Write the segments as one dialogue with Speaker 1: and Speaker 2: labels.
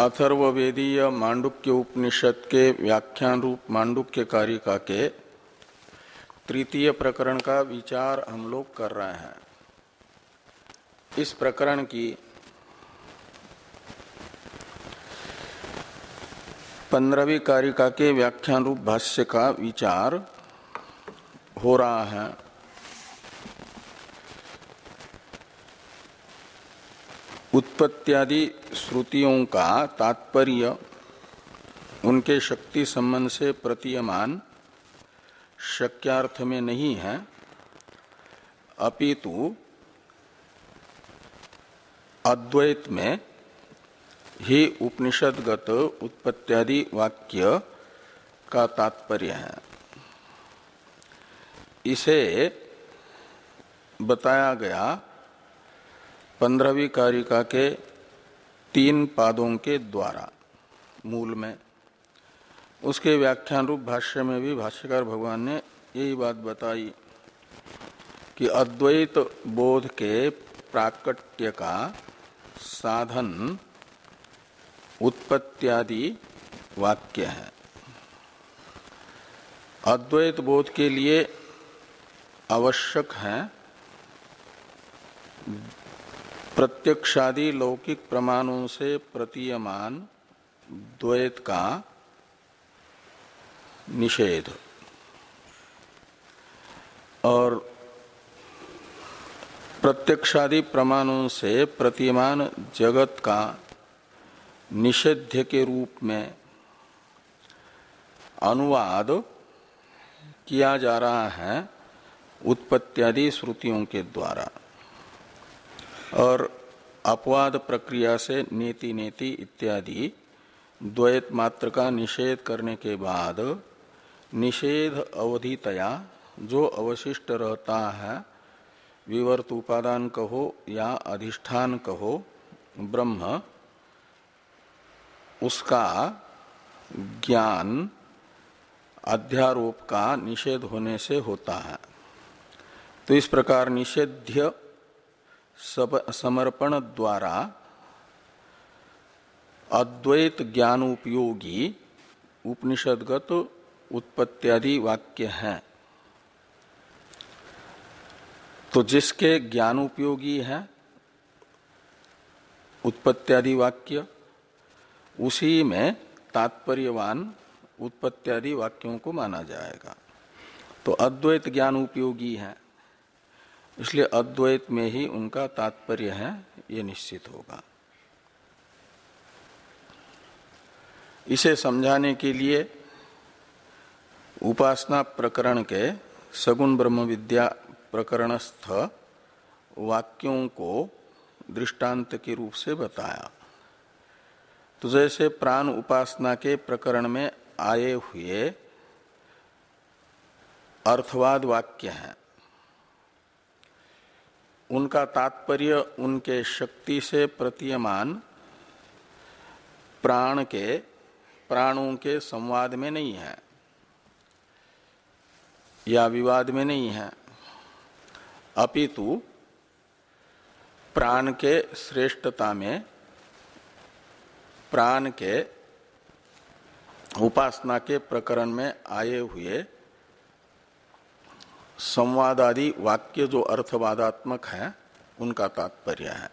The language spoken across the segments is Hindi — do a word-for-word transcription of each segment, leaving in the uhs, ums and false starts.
Speaker 1: अथर्ववेदीय मांडुक्य उपनिषद के व्याख्यान रूप मांडुक्य कारिका के तृतीय प्रकरण का विचार हम लोग कर रहे हैं। इस प्रकरण की पंद्रहवीं कारिका के व्याख्यान रूप भाष्य का विचार हो रहा है। उत्पत्त्यादि श्रुतियों का तात्पर्य उनके शक्ति संबंध से प्रतीयमान शक्यार्थ में नहीं है, अपितु अद्वैत में ही उपनिषदगत उत्पत्त्यादि वाक्य का तात्पर्य है। इसे बताया गया पंद्रहवीं कारिका के तीन पादों के द्वारा मूल में। उसके व्याख्यान रूप भाष्य में भी भाष्यकार भगवान ने यही बात बताई कि अद्वैत बोध के प्राकट्य का साधन उत्पत्त्यादि वाक्य है। अद्वैत बोध के लिए आवश्यक है प्रत्यक्षादि लौकिक प्रमाणों से प्रतीयमान द्वैत का निषेध और प्रत्यक्षादि प्रमाणों से प्रतीयमान जगत का निषेध्य के रूप में अनुवाद किया जा रहा है उत्पत्त्यादि श्रुतियों के द्वारा, और अपवाद प्रक्रिया से नेति नेति इत्यादि द्वैत मात्र का निषेध करने के बाद निषेध अवधितया जो अवशिष्ट रहता है, विवर्त उपादान कहो या अधिष्ठान कहो ब्रह्म, उसका ज्ञान अध्यारोप का निषेध होने से होता है। तो इस प्रकार निषेध्य समर्पण द्वारा अद्वैत ज्ञान उपयोगी उपनिषदगत उत्पत्त्यादि वाक्य हैं। तो जिसके ज्ञान उपयोगी है उत्पत्त्यादि वाक्य, उसी में तात्पर्यवान उत्पत्त्यादि वाक्यों को माना जाएगा। तो अद्वैत ज्ञान उपयोगी है, इसलिए अद्वैत में ही उनका तात्पर्य है, ये निश्चित होगा। इसे समझाने के लिए उपासना प्रकरण के सगुण ब्रह्म विद्या प्रकरणस्थ वाक्यों को दृष्टांत के रूप से बताया। तो जैसे प्राण उपासना के प्रकरण में आए हुए अर्थवाद वाक्य हैं, उनका तात्पर्य उनके शक्ति से प्रतीयमान प्राण के प्राणों के संवाद में नहीं है या विवाद में नहीं है, अपितु प्राण के श्रेष्ठता में, प्राण के उपासना के प्रकरण में आए हुए संवादादि वाक्य जो अर्थवादात्मक है, उनका तात्पर्य है।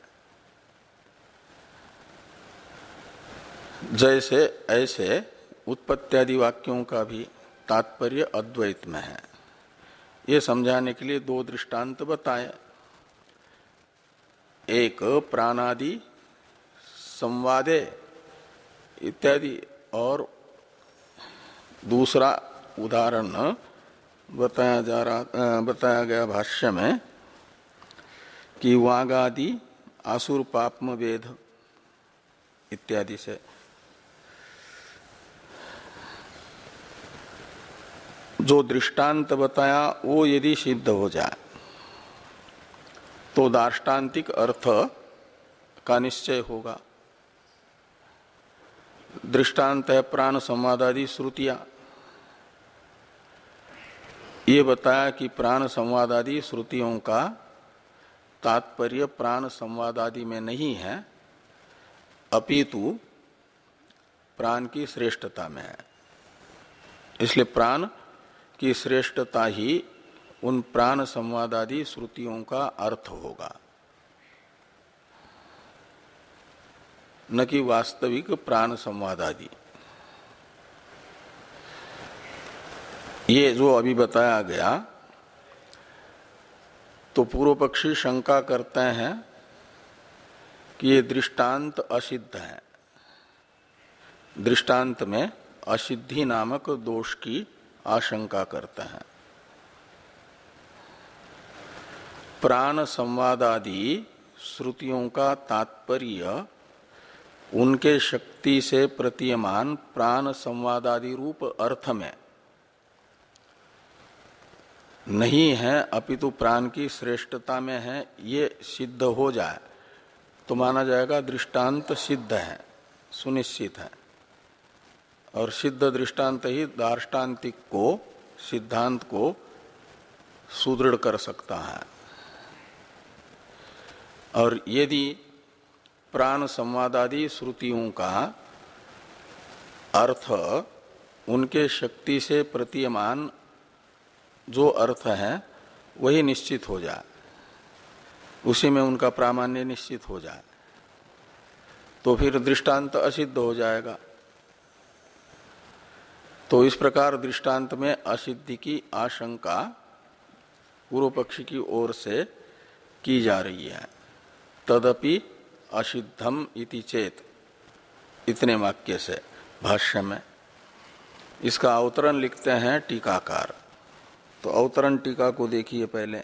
Speaker 1: जैसे ऐसे उत्पत्त्यादि वाक्यों का भी तात्पर्य अद्वैत में है। ये समझाने के लिए दो दृष्टांत बताए। एक प्राणादि संवादे इत्यादि, और दूसरा उदाहरण बताया जा रहा बताया गया भाष्य में कि वागादि आसुर पापम वेद इत्यादि से। जो दृष्टांत बताया वो यदि सिद्ध हो जाए तो दार्ष्टान्तिक अर्थ का निश्चय होगा। दृष्टांत है प्राण संवादादि श्रुतियां। ये बताया कि प्राण संवादादि श्रुतियों का तात्पर्य प्राण संवादादि में नहीं है, अपितु प्राण की श्रेष्ठता में है। इसलिए प्राण की श्रेष्ठता ही उन प्राण संवादादि श्रुतियों का अर्थ होगा, न कि वास्तविक प्राण संवादादि। ये जो अभी बताया गया, तो पूर्व पक्षी शंका करते हैं कि ये दृष्टांत असिद्ध है, दृष्टांत में असिद्धि नामक दोष की आशंका करते हैं। प्राण संवादादि श्रुतियों का तात्पर्य उनके शक्ति से प्रतीयमान प्राण संवादादि रूप अर्थ में नहीं है, अपितु प्राण की श्रेष्ठता में है, ये सिद्ध हो जाए तो माना जाएगा दृष्टांत सिद्ध है, सुनिश्चित है। और सिद्ध दृष्टांत ही दार्ष्टान्तिक को, सिद्धांत को सुदृढ़ कर सकता है। और यदि प्राण संवादादि श्रुतियों का अर्थ उनके शक्ति से प्रतीयमान जो अर्थ है वही निश्चित हो जाए, उसी में उनका प्रामाण्य निश्चित हो जाए, तो फिर दृष्टांत असिद्ध हो जाएगा। तो इस प्रकार दृष्टांत में असिद्धि की आशंका पूर्व पक्षी की ओर से की जा रही है। तदपि असिद्धम इति चेत, इतने वाक्य से भाष्य में इसका अवतरण लिखते हैं टीकाकार। तो अवतरण टीका को देखिए पहले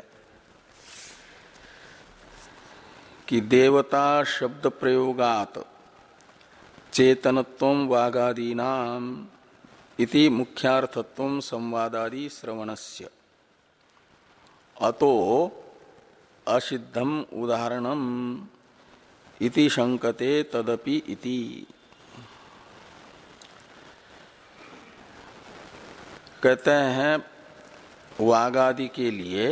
Speaker 1: कि देवता शब्द प्रयोगात चेतनत्वं वागादीनाम इति मुख्यार्थत्वं संवादादि श्रवणस्य अतो असिद्धम उदाहरणम इति शंकते तदपि इति। कहते हैं वागादि के लिए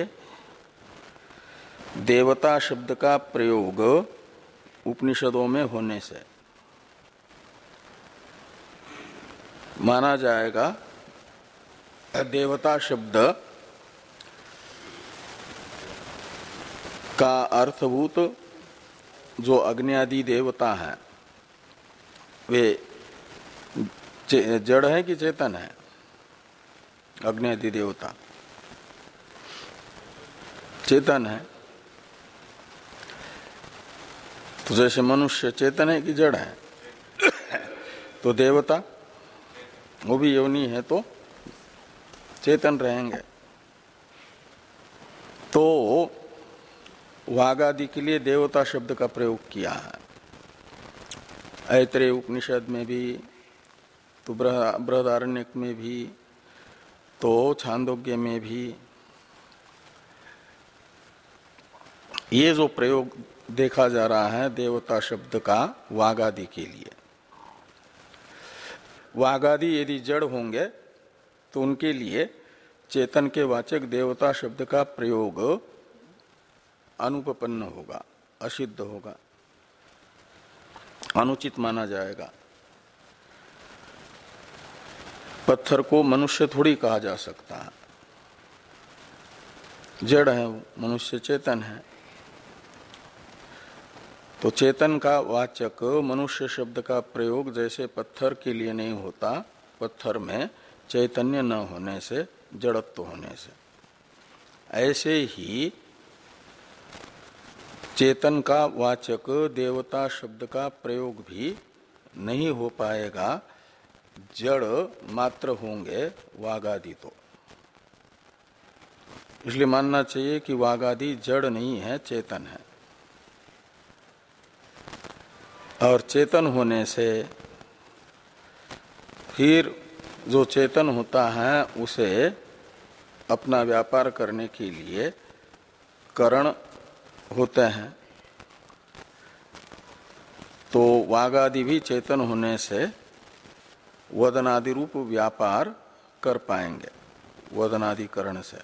Speaker 1: देवता शब्द का प्रयोग उपनिषदों में होने से माना जाएगा देवता शब्द का अर्थभूत जो अग्नि आदि देवता है वे जड़ है कि चेतन है? अग्नि आदि देवता चेतन है। तो जैसे मनुष्य चेतन है कि जड़ है, तो देवता वो भी योनि है तो चेतन रहेंगे। तो वागादि के लिए देवता शब्द का प्रयोग किया है। ऐत्रेय उपनिषद में भी, तो बृहदारण्यक में भी, तो छांदोग्य में भी ये जो प्रयोग देखा जा रहा है देवता शब्द का वागादि के लिए। वागादि यदि जड़ होंगे तो उनके लिए चेतन के वाचक देवता शब्द का प्रयोग अनुपपन्न होगा, असिद्ध होगा, अनुचित माना जाएगा। पत्थर को मनुष्य थोड़ी कहा जा सकता है, जड़ है, मनुष्य चेतन है। तो चेतन का वाचक मनुष्य शब्द का प्रयोग जैसे पत्थर के लिए नहीं होता, पत्थर में चैतन्य न होने से, जड़त्व होने से, ऐसे ही चेतन का वाचक देवता शब्द का प्रयोग भी नहीं हो पाएगा, जड़ मात्र होंगे वागादि। तो इसलिए मानना चाहिए कि वागादि जड़ नहीं है, चेतन है। और चेतन होने से फिर जो चेतन होता है उसे अपना व्यापार करने के लिए करण होते हैं। तो वागादि भी चेतन होने से वदनादि रूप व्यापार कर पाएंगे, वदनादि करण से।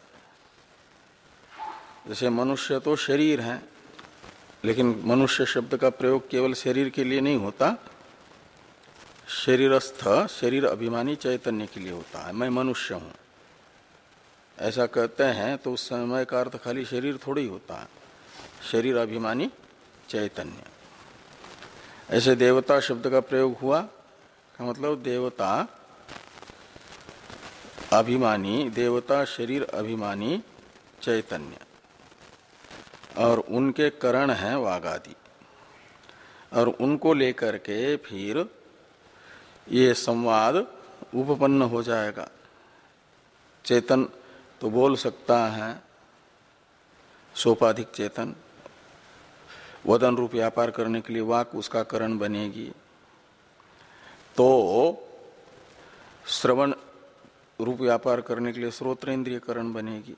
Speaker 1: जैसे मनुष्य तो शरीर है, लेकिन मनुष्य शब्द का प्रयोग केवल शरीर के लिए नहीं होता, शरीरस्थ शरीर अभिमानी चैतन्य के लिए होता है। मैं मनुष्य हूं ऐसा कहते हैं तो उस समय का अर्थ खाली शरीर थोड़ी होता है, शरीर अभिमानी चैतन्य। ऐसे देवता शब्द का प्रयोग हुआ का मतलब देवता अभिमानी, देवता शरीर अभिमानी चैतन्य, और उनके करण हैं वागादि, और उनको लेकर के फिर ये संवाद उपपन्न हो जाएगा। चेतन तो बोल सकता है, सोपाधिक चेतन, वदन रूप व्यापार करने के लिए वाक उसका करण बनेगी, तो श्रवण रूप व्यापार करने के लिए श्रोत्रेंद्रिय करण बनेगी।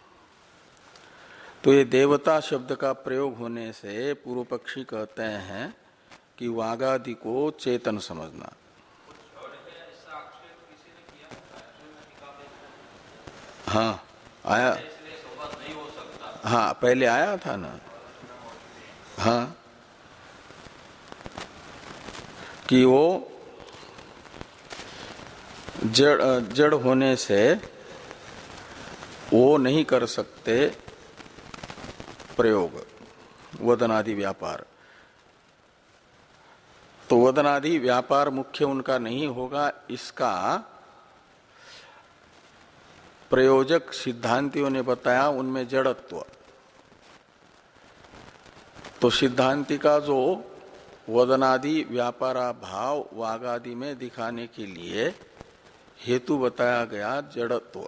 Speaker 1: तो ये देवता शब्द का प्रयोग होने से पूर्व पक्षी कहते हैं कि वागादि को चेतन समझना। हाँ आया, हाँ पहले आया था ना, हाँ कि वो जड़ जड़ होने से वो नहीं कर सकते प्रयोग वदनादि व्यापार, तो वदनादि व्यापार मुख्य उनका नहीं होगा, इसका प्रयोजक सिद्धांतियों ने बताया उनमें जड़त्व। तो सिद्धांति का जो वदनादि व्यापारा भाव वागादि में दिखाने के लिए हेतु बताया गया जड़त्व,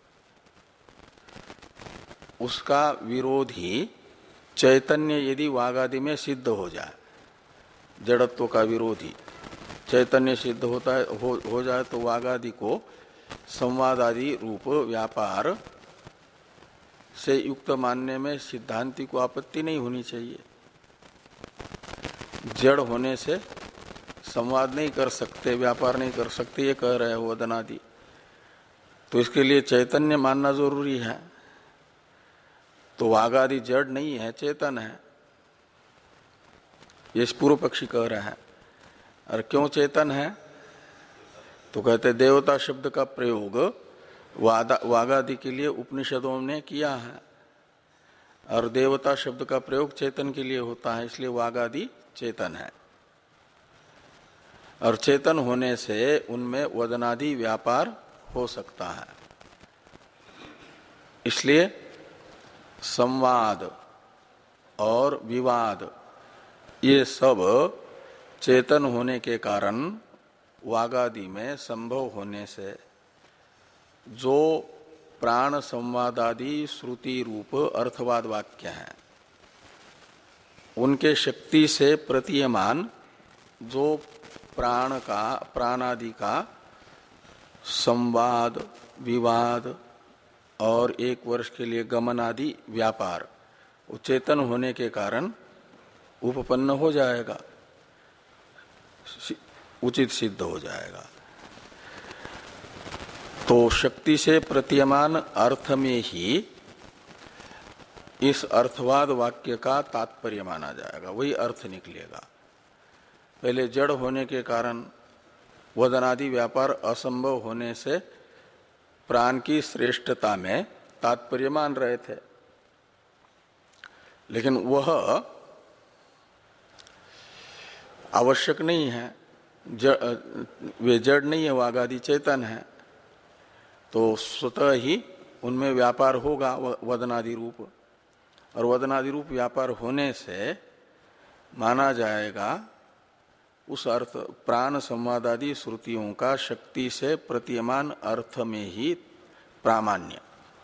Speaker 1: उसका विरोधी चैतन्य यदि वागादि में सिद्ध हो जाए, जड़त्व का विरोधी चैतन्य सिद्ध होता है हो, हो जाए तो वागादि को संवादादि रूप व्यापार से युक्त मानने में सिद्धांति को आपत्ति नहीं होनी चाहिए। जड़ होने से संवाद नहीं कर सकते, व्यापार नहीं कर सकते, ये कह रहे हो वदनादि, तो इसके लिए चैतन्य मानना जरूरी है। तो वागादि जड़ नहीं है, चेतन है, ये पूर्व पक्षी कह रहा है। और क्यों चेतन है? तो कहते देवता शब्द का प्रयोग वागादि के लिए उपनिषदों ने किया है, और देवता शब्द का प्रयोग चेतन के लिए होता है, इसलिए वागादि चेतन है। और चेतन होने से उनमें वदनादि व्यापार हो सकता है, इसलिए संवाद और विवाद ये सब चेतन होने के कारण वागादि में संभव होने से जो प्राण संवादादि श्रुति रूप अर्थवाद वाक्य हैं, उनके शक्ति से प्रतीयमान जो प्राण का प्राणादि का संवाद विवाद और एक वर्ष के लिए गमन आदि व्यापार चेतन होने के कारण उपपन्न हो जाएगा, उचित सिद्ध हो जाएगा। तो शक्ति से प्रतीयमान अर्थ में ही इस अर्थवाद वाक्य का तात्पर्य माना जाएगा, वही अर्थ निकलेगा। पहले जड़ होने के कारण वदनादि व्यापार असंभव होने से प्राण की श्रेष्ठता में तात्पर्य मान रहे थे, लेकिन वह आवश्यक नहीं है, जड़, वे जड़ नहीं है, वागादि चेतन है, तो स्वतः ही उनमें व्यापार होगा वदनादि रूप, और वदनादि रूप व्यापार होने से माना जाएगा उस अर्थ प्राण संवादादि श्रुतियों का शक्ति से प्रतीयमान अर्थ में ही प्रामाण्य,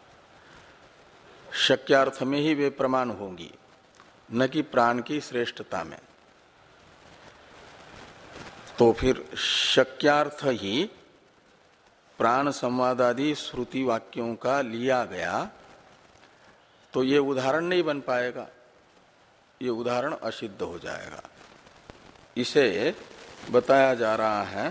Speaker 1: शक्यार्थ में ही वे प्रमाण होंगी, न कि प्राण की श्रेष्ठता में। तो फिर शक्यार्थ ही प्राण संवादादि श्रुति वाक्यों का लिया गया, तो ये उदाहरण नहीं बन पाएगा, ये उदाहरण असिद्ध हो जाएगा। इसे बताया जा रहा है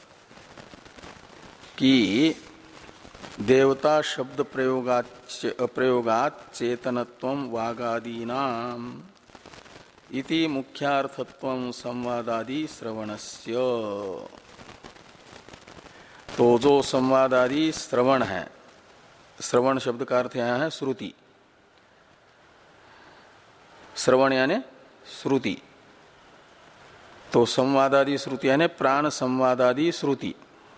Speaker 1: कि देवता शब्द प्रयोगात प्रयोगात चेतनत्वं वागादीनाम इति मुख्यार्थत्वं संवादादि श्रवणस्य। तो जो संवादादि श्रवण है, श्रवण शब्द का अर्थ यहाँ है श्रुति, श्रवण यानी श्रुति, तो संवादादि श्रुति यानी प्राण संवादादि श्रुति,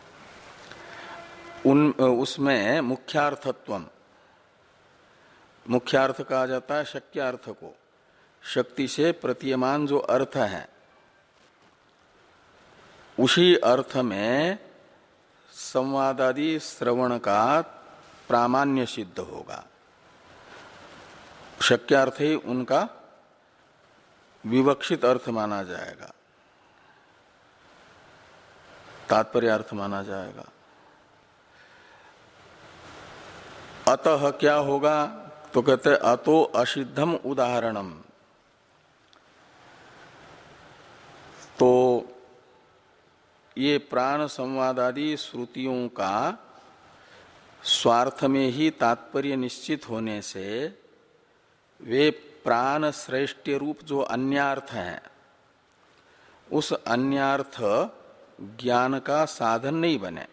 Speaker 1: उन उसमें मुख्यार्थत्वम, मुख्यार्थ कहा जाता है शक्यार्थ को, शक्ति से प्रतीयमान जो अर्थ है उसी अर्थ में संवादादि श्रवण का प्रामाण्य सिद्ध होगा। शक्यार्थ ही उनका विवक्षित अर्थ माना जाएगा, तात्पर्य अर्थ माना जाएगा। अतः क्या होगा, तो कहते अतो असिद्धम उदाहरणम, तो ये प्राण संवादादि श्रुतियों का स्वार्थ में ही तात्पर्य निश्चित होने से वे प्राण श्रेष्ठ रूप जो अन्यार्थ हैं उस अन्यार्थ ज्ञान का साधन नहीं बने।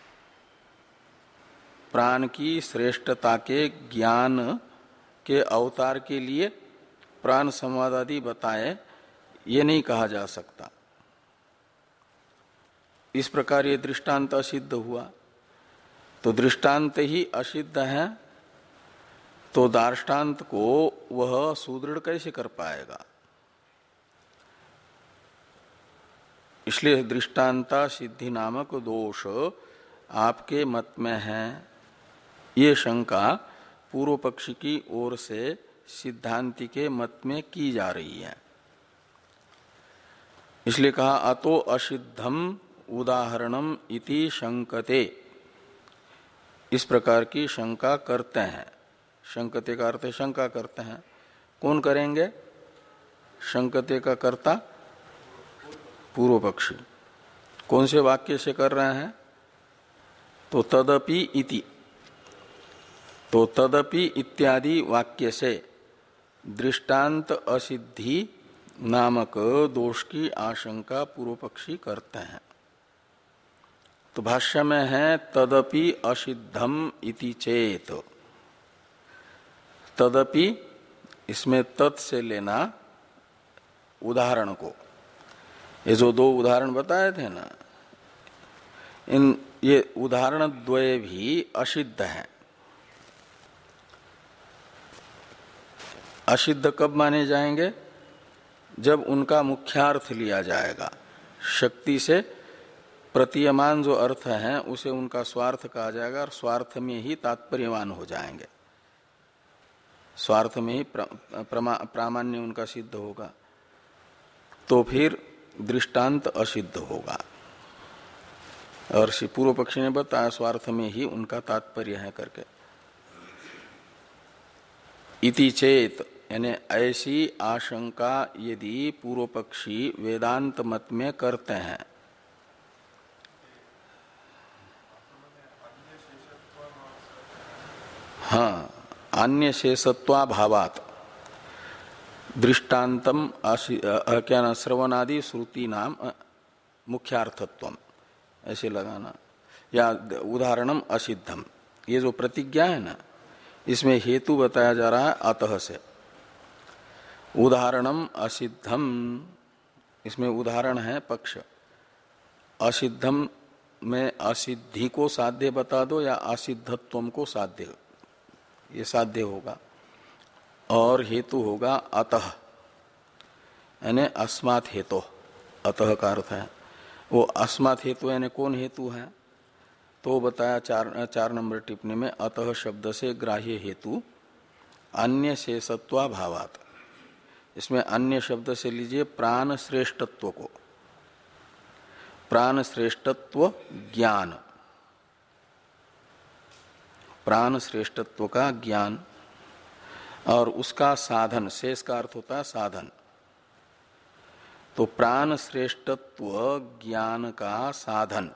Speaker 1: प्राण की श्रेष्ठता के ज्ञान के अवतार के लिए प्राण संवादादि बताए, ये नहीं कहा जा सकता। इस प्रकार ये दृष्टांत असिद्ध हुआ, तो दृष्टांत ही असिद्ध है तो दार्ष्टान्त को वह सुदृढ़ कैसे कर पाएगा। इसलिए दृष्टांता सिद्धि नामक दोष आपके मत में है, ये शंका पूर्व पक्षी की ओर से सिद्धांति के मत में की जा रही है। इसलिए कहा अतो असिद्धम उदाहरणम इति शंकते, इस प्रकार की शंका करते हैं। शंकते का अर्थ शंका करते हैं, कौन करेंगे, शंकते का कर्ता पूर्व पक्षी। कौन से वाक्य से कर रहे हैं, तो तदपि इति, तो तदपि इत्यादि वाक्य से दृष्टांत असिद्धि नामक दोष की आशंका पूर्व पक्षी करते हैं। तो भाष्य में है तदपि असिद्धम इति चेत, तदपि इसमें तत् से लेना उदाहरण को, ये जो दो उदाहरण बताए थे ना, इन ये उदाहरण द्वय भी असिद्ध हैं। असिद्ध कब माने जाएंगे, जब उनका मुख्यार्थ लिया जाएगा, शक्ति से प्रतीयमान जो अर्थ है उसे उनका स्वार्थ कहा जाएगा और स्वार्थ में ही तात्पर्यवान हो जाएंगे, स्वार्थ में ही प्रामाण्य उनका सिद्ध होगा, तो फिर दृष्टांत असिद्ध होगा। और पूर्व पक्षी ने बताया स्वार्थ में ही उनका तात्पर्य है करके। इति चेत यानी ऐसी आशंका यदि पूर्व पक्षी वेदांत मत में करते हैं, हाँ, अन्य शेषत्वाभावात दृष्टान्तम क्या ना श्रवणादि श्रुति नाम मुख्यार्थत्वम, ऐसे लगाना, या उदाहरणम असिद्धम, ये जो प्रतिज्ञा है ना इसमें हेतु बताया जा रहा है अतः से। उदाहरणम असिद्धम, इसमें उदाहरण है पक्ष, असिद्धम में असिद्धि को साध्य बता दो या असिद्धत्वम को साध्य, ये साध्य होगा। और हेतु होगा अतः, यानी अस्मात् हेतु, अतः का अर्थ है वो अस्मात् हेतु, यानी कौन हेतु है, तो बताया चार चार नंबर टिप्पणी में, अतः शब्द से ग्राह्य हेतु अन्य शेषत्वाभावात्, इसमें अन्य शब्द से लीजिए प्राण श्रेष्ठत्व को, प्राण श्रेष्ठत्व ज्ञान, प्राण श्रेष्ठत्व का ज्ञान और उसका साधन, शेष का अर्थ होता है साधन, तो प्राण श्रेष्ठत्व ज्ञान का साधन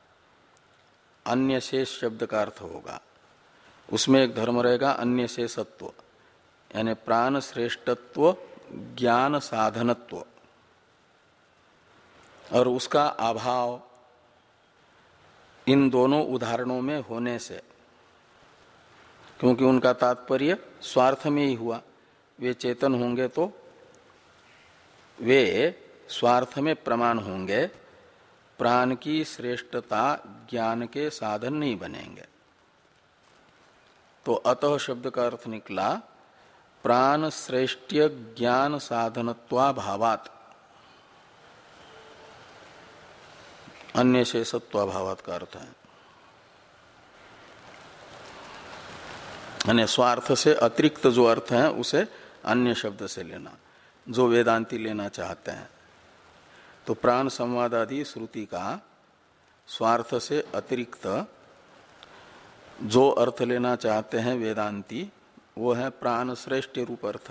Speaker 1: अन्य शेष शब्द का अर्थ होगा। उसमें एक धर्म रहेगा अन्य शेषत्व, यानी प्राण श्रेष्ठत्व ज्ञान साधनत्व, और उसका अभाव इन दोनों उदाहरणों में होने से, क्योंकि उनका तात्पर्य स्वार्थ में ही हुआ। वे चेतन होंगे तो वे स्वार्थ में प्रमाण होंगे, प्राण की श्रेष्ठता ज्ञान के साधन नहीं बनेंगे। तो अतः शब्द का अर्थ निकला प्राण श्रेष्ठ्य ज्ञान साधनत्वा भावात, अन्य शेषत्वा भावात का अर्थ है। यानी स्वार्थ से अतिरिक्त जो अर्थ है उसे अन्य शब्द से लेना, जो वेदांती लेना चाहते हैं। तो प्राण संवाद आदि श्रुति का स्वार्थ से अतिरिक्त जो अर्थ लेना चाहते हैं वेदांती, वो है प्राण श्रेष्ठ रूप अर्थ,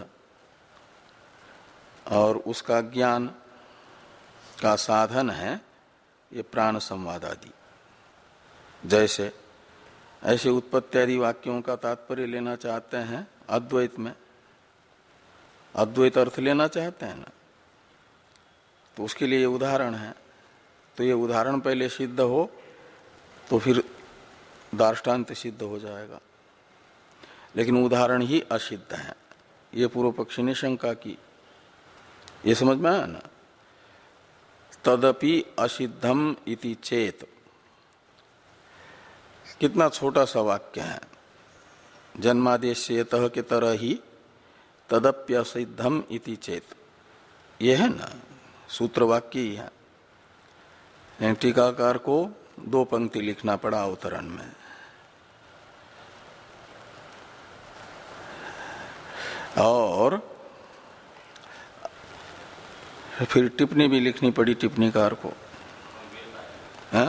Speaker 1: और उसका ज्ञान का साधन है ये प्राण संवाद आदि। जैसे ऐसे उत्पत्ति आदि वाक्यों का तात्पर्य लेना चाहते हैं अद्वैत में, अद्वैत अर्थ लेना चाहते हैं ना, तो उसके लिए ये उदाहरण है। तो ये उदाहरण पहले सिद्ध हो तो फिर दार्ष्टान्त सिद्ध हो जाएगा, लेकिन उदाहरण ही असिद्ध है, ये पूर्व पक्षी ने शंका की। ये समझ में आया ना। तदपि असिद्धम इति चेत, कितना छोटा सा वाक्य है, जन्मादेशयतः के तरह ही तदप्यसिद्धम इति चेत, ये है ना सूत्र वाक्य ही है। टीकाकार को दो पंक्ति लिखना पड़ा अवतरण में। और फिर टिप्पणी भी लिखनी पड़ी टिप्पणीकार को। हाँ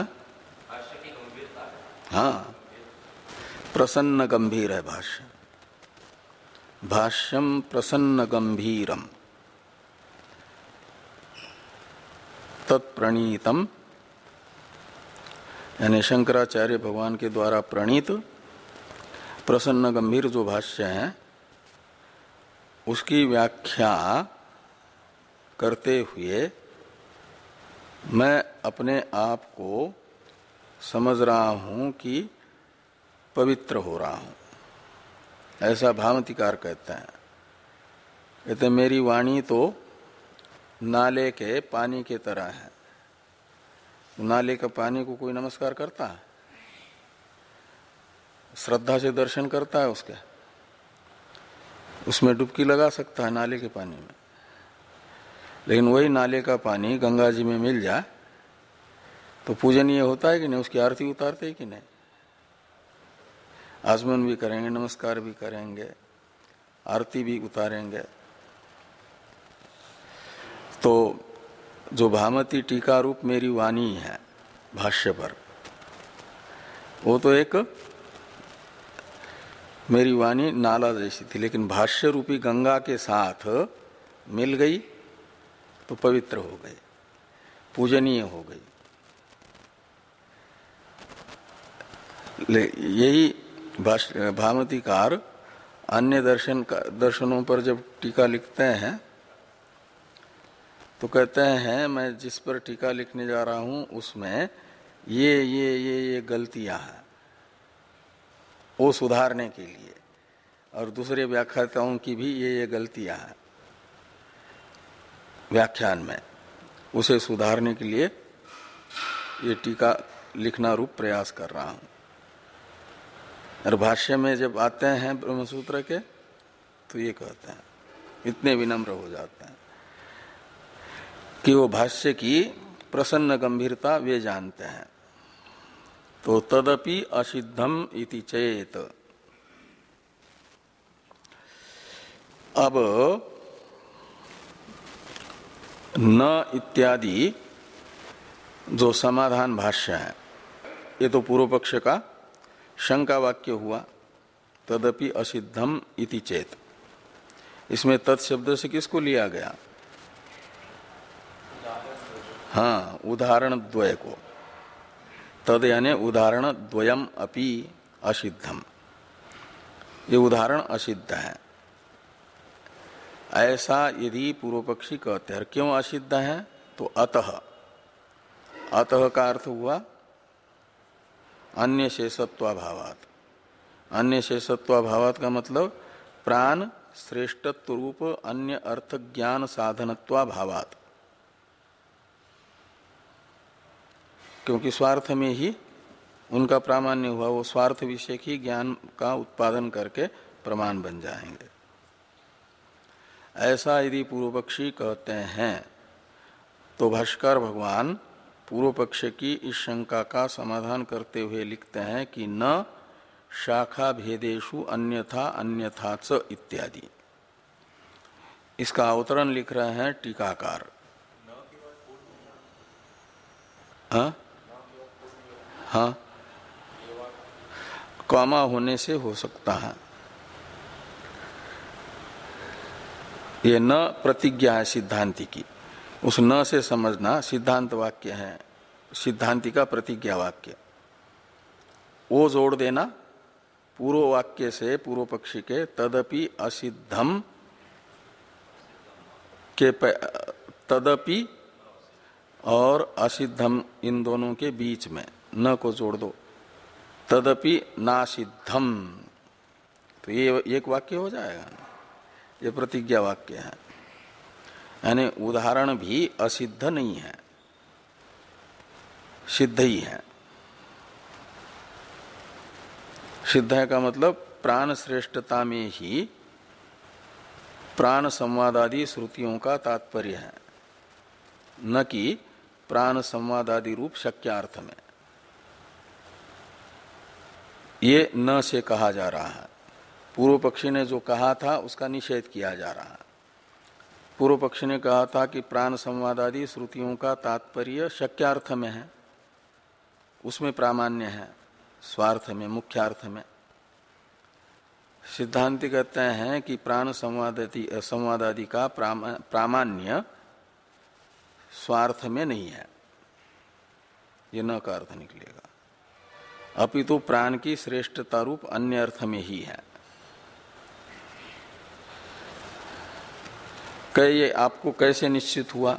Speaker 1: हाँ, प्रसन्न गंभीर है भाष्य, भाष्यम प्रसन्न गंभीरम तत्प्रणीतम, यानी शंकराचार्य भगवान के द्वारा प्रणीत प्रसन्न गंभीर जो भाष्य है उसकी व्याख्या करते हुए मैं अपने आप को समझ रहा हूं कि पवित्र हो रहा हूं, ऐसा भामतिकार कहते हैं। कहते मेरी वाणी तो नाले के पानी के तरह है। नाले का पानी को कोई नमस्कार करता है? श्रद्धा से दर्शन करता है उसके, उसमें डुबकी लगा सकता है नाले के पानी में। लेकिन वही नाले का पानी गंगा जी में मिल जाए तो पूजनीय होता है कि नहीं? उसकी आरती उतारते है कि नहीं? आचमन भी करेंगे, नमस्कार भी करेंगे, आरती भी उतारेंगे। तो जो भामती टीका रूप मेरी वाणी है भाष्य पर, वो तो एक मेरी वाणी नाला जैसी थी, लेकिन भाष्य रूपी गंगा के साथ मिल गई तो पवित्र हो गई, पूजनीय हो गई। यही भामतीकार अन्य दर्शन का दर्शनों पर जब टीका लिखते हैं तो कहते हैं मैं जिस पर टीका लिखने जा रहा हूं उसमें ये ये ये ये गलतियां हैं, वो सुधारने के लिए, और दूसरे व्याख्याताओं की भी ये ये गलतियां हैं व्याख्यान में, उसे सुधारने के लिए ये टीका लिखना रूप प्रयास कर रहा हूं। और भाष्य में जब आते हैं ब्रह्मसूत्र के तो ये कहते हैं, इतने विनम्र हो जाते हैं कि वो भाष्य की प्रसन्न गंभीरता वे जानते हैं। तो तदपि असिद्धम इति चेत। अब न इत्यादि जो समाधान भाष्य है, ये तो पूर्व पक्ष का शंका वाक्य हुआ, तदपि असिद्धम इति चेत। इसमें तत्शब्द से किसको लिया गया? हाँ, उदाहरण द्वय को। तद यानी उदाहरण द्वयम अपि असिद्धम, ये उदाहरण असिद्ध है, ऐसा यदि पूर्व पक्षी कहते हैं। क्यों असिद्ध है? तो अतः, अतः का अर्थ हुआ अन्य शेषत्वाभावात्। अन्य शेषत्वाभावात् का मतलब प्राण श्रेष्ठत्व रूप अन्य अर्थ ज्ञान साधनत्वाभावात्, क्योंकि स्वार्थ में ही उनका प्रामाण्य हुआ, वो स्वार्थ विषय ही ज्ञान का उत्पादन करके प्रमाण बन जाएंगे। ऐसा यदि पूर्व पक्षी कहते हैं तो भाष्कर भगवान पूर्व पक्ष की इस शंका का समाधान करते हुए लिखते हैं कि न शाखा भेदेषु अन्यथा अन्यथा च इत्यादि। इसका अवतरण लिख रहे हैं टीकाकार। हाँ हाँ, कॉमा होने से हो सकता है। ये न प्रतिज्ञा है सिद्धांति की, उस न से समझना सिद्धांत वाक्य है, सिद्धांति का प्रतिज्ञा वाक्य, वो जोड़ देना पूर्व वाक्य से, पूर्व पक्षी के तदपि असिद्धम के तदपि और असिद्धम इन दोनों के बीच में न को जोड़ दो, तदपि नासिद्धम, तो ये एक वाक्य हो जाएगा। ये प्रतिज्ञा वाक्य है, यानी उदाहरण भी असिद्ध नहीं है, सिद्ध ही है। सिद्ध है का मतलब प्राण श्रेष्ठता में ही प्राण संवादादि श्रुतियों का तात्पर्य है, न कि प्राण संवादादि रूप शक्यार्थ में। ये न से कहा जा रहा है। पूर्व पक्षी ने जो कहा था उसका निषेध किया जा रहा है। पूर्व पक्षी ने कहा था कि प्राण संवादादि श्रुतियों का तात्पर्य शक्यार्थ में है, उसमें प्रामाण्य है, स्वार्थ में, मुख्यार्थ में। सिद्धांति कहते हैं कि प्राण संवादादि संवादादि का प्रामाण्य स्वार्थ में नहीं है, ये न का अर्थ निकलेगा, अपितु प्राण की श्रेष्ठता रूप अन्य अर्थ में ही है। ये आपको कैसे निश्चित हुआ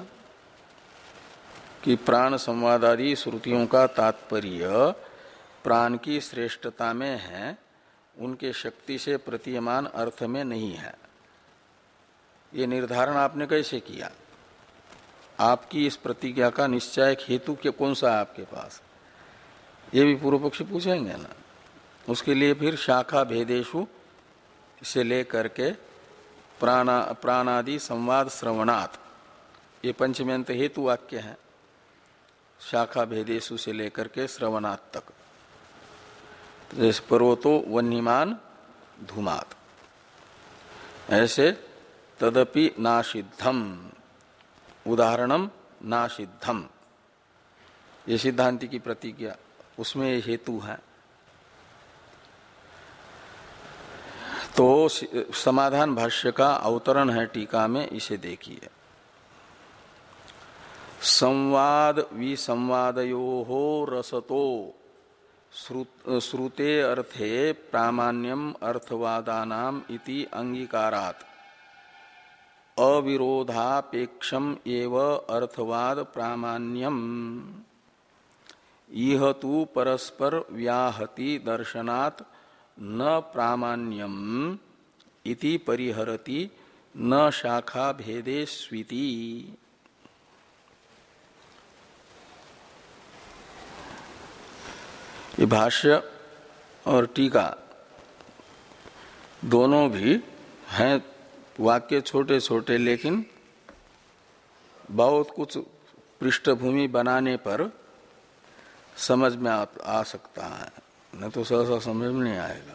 Speaker 1: कि प्राण संवादादि श्रुतियों का तात्पर्य प्राण की श्रेष्ठता में है, उनके शक्ति से प्रतीयमान अर्थ में नहीं है? ये निर्धारण आपने कैसे किया? आपकी इस प्रतिज्ञा का निश्चय हेतु के कौन सा है आपके पास? ये भी पूर्व पक्षी पूछेंगे ना। उसके लिए फिर शाखा भेदेशु से लेकर के प्राणा प्राणादि संवाद श्रवणात्, ये पंचम्यंत हेतु वाक्य है, शाखा भेदेशु से लेकर के श्रवणात् तक। जैसे पर्वतो वन्यमान धूमात्, ऐसे तदपि नासिद्धम, उदाहरणम नासिद्धम, ये सिद्धांति की प्रतिज्ञा, उसमें ये हेतु है। तो समाधान भाष्य का अवतरण है टीका में, इसे देखिए। संवाद विसंवादयोः रसतो श्रुते अर्थे प्रामाण्यम अर्थवादानाम इति अंगीकारात् अविरोधापेक्षम एव अर्थवाद प्रामाण्यम इह तु परस्पर व्याहति दर्शनात् न प्रामाण्यम इति परिहरति न शाखा भेदे स्वीति। ये भाष्य और टीका दोनों भी हैं वाक्य छोटे छोटे, लेकिन बहुत कुछ पृष्ठभूमि बनाने पर समझ में आ, आ सकता है, न तो सहसा समझ में नहीं आएगा।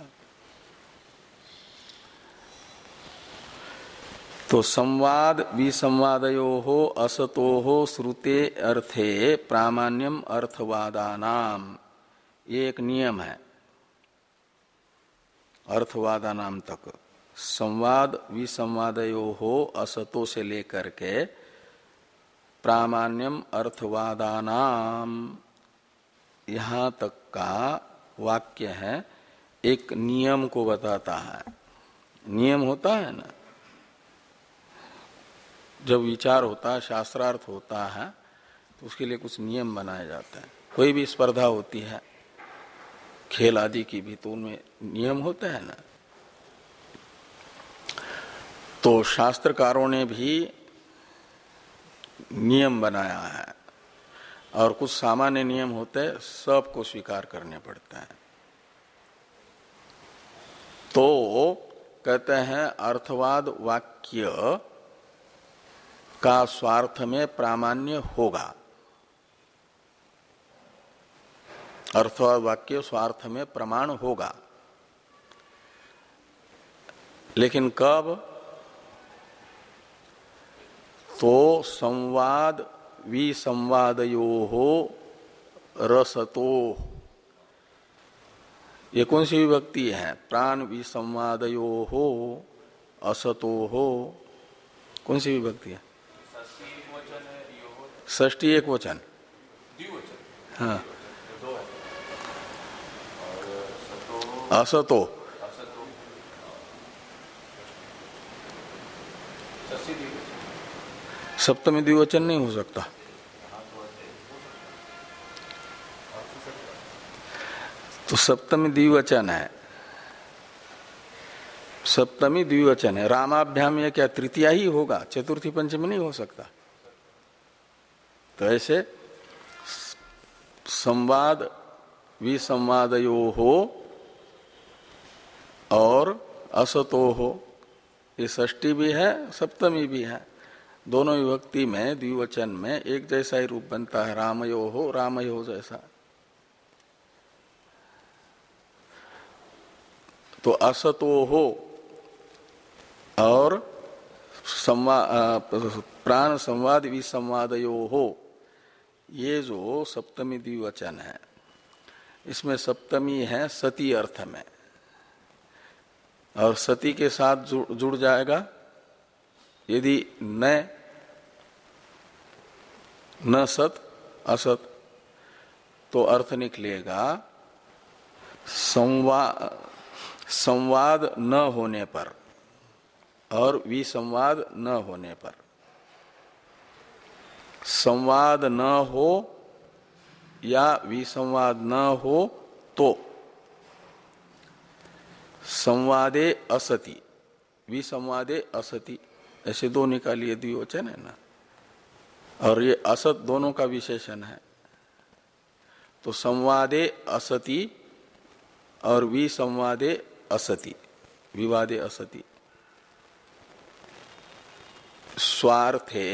Speaker 1: तो संवाद विसंवादयोः असतोः श्रुते अर्थे प्रामाण्यम अर्थवादानाम, ये एक नियम है अर्थवादानाम तक। संवाद विसंवादयोः असतो से लेकर के प्रामाण्यम अर्थवादानाम, यहाँ तक का वाक्य है, एक नियम को बताता है। नियम होता है ना, जब विचार होता है, शास्त्रार्थ होता है, तो उसके लिए कुछ नियम बनाए जाते हैं। कोई भी स्पर्धा होती है खेल आदि की भी तो उनमें नियम होते हैं ना। तो शास्त्रकारों ने भी नियम बनाया है और कुछ सामान्य नियम होते हैं, सबको स्वीकार करने पड़ते हैं। तो कहते हैं अर्थवाद वाक्य का स्वार्थ में प्रामाण्य होगा। अर्थवाद वाक्य स्वार्थ में प्रमाण होगा, लेकिन कब? तो संवाद विसंवादयोः रसतो, ये कौन सी विभक्ति है? प्राण विसंवादयोः असतोः, कौन सी विभक्ति है? षष्ठी एक वचन, हाँ। असतो, सप्तमी द्विवचन नहीं हो सकता। तो सप्तमी द्विवचन है, सप्तमी द्विवचन है। रामाभ्याम ये क्या तृतीया ही होगा, चतुर्थी पंचमी नहीं हो सकता। तो ऐसे संवाद विसंवादयो हो और असतो हो, ये षष्ठी भी है सप्तमी भी है। दोनों विभक्ति में द्विवचन में एक जैसा ही रूप बनता है, रामयो हो रामयो जैसा। तो असतो हो और संवाद प्राण संवाद विसंवादयो हो, ये जो सप्तमी द्विवचन है, इसमें सप्तमी है सती अर्थ में, और सती के साथ जुड़, जुड़ जाएगा यदि न न सत असत, तो अर्थ निकलेगा संवाद संवाद न होने पर और विसंवाद न होने पर। संवाद न हो या विसंवाद न हो तो संवादे असति, विसंवादे असति, ऐसे दो निकालिए द्विवचन है ना, और ये असत दोनों का विशेषण है। तो संवादे असति और विसंवादे असति, विवादे असति। स्वार्थे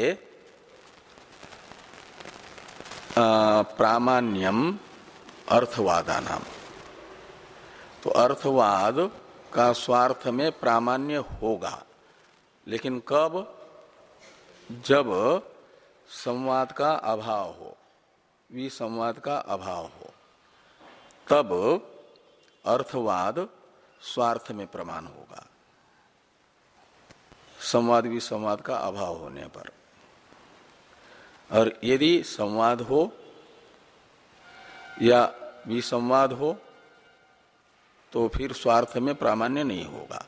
Speaker 1: प्रामाण्यम अर्थवादानाम, तो अर्थवाद का स्वार्थ में प्रामाण्य होगा, लेकिन कब? जब संवाद का अभाव हो, विसंवाद का अभाव हो, तब अर्थवाद स्वार्थ में प्रमाण होगा, संवाद विसंवाद का अभाव होने पर। और यदि संवाद हो या विसंवाद हो तो फिर स्वार्थ में प्रामाण्य नहीं होगा।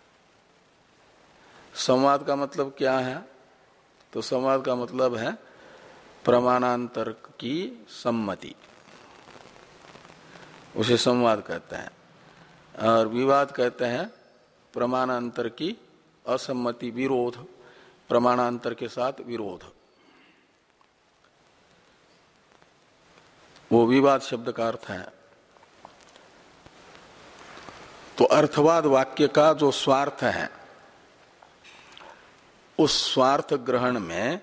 Speaker 1: संवाद का मतलब क्या है? तो संवाद का मतलब है प्रमाणांतर की सम्मति, उसे संवाद कहते हैं। और विवाद कहते हैं प्रमाणांतर की असम्मति, विरोध, प्रमाणांतर के साथ विरोध, वो विवाद शब्द का अर्थ है। तो अर्थवाद वाक्य का जो स्वार्थ है, उस स्वार्थ ग्रहण में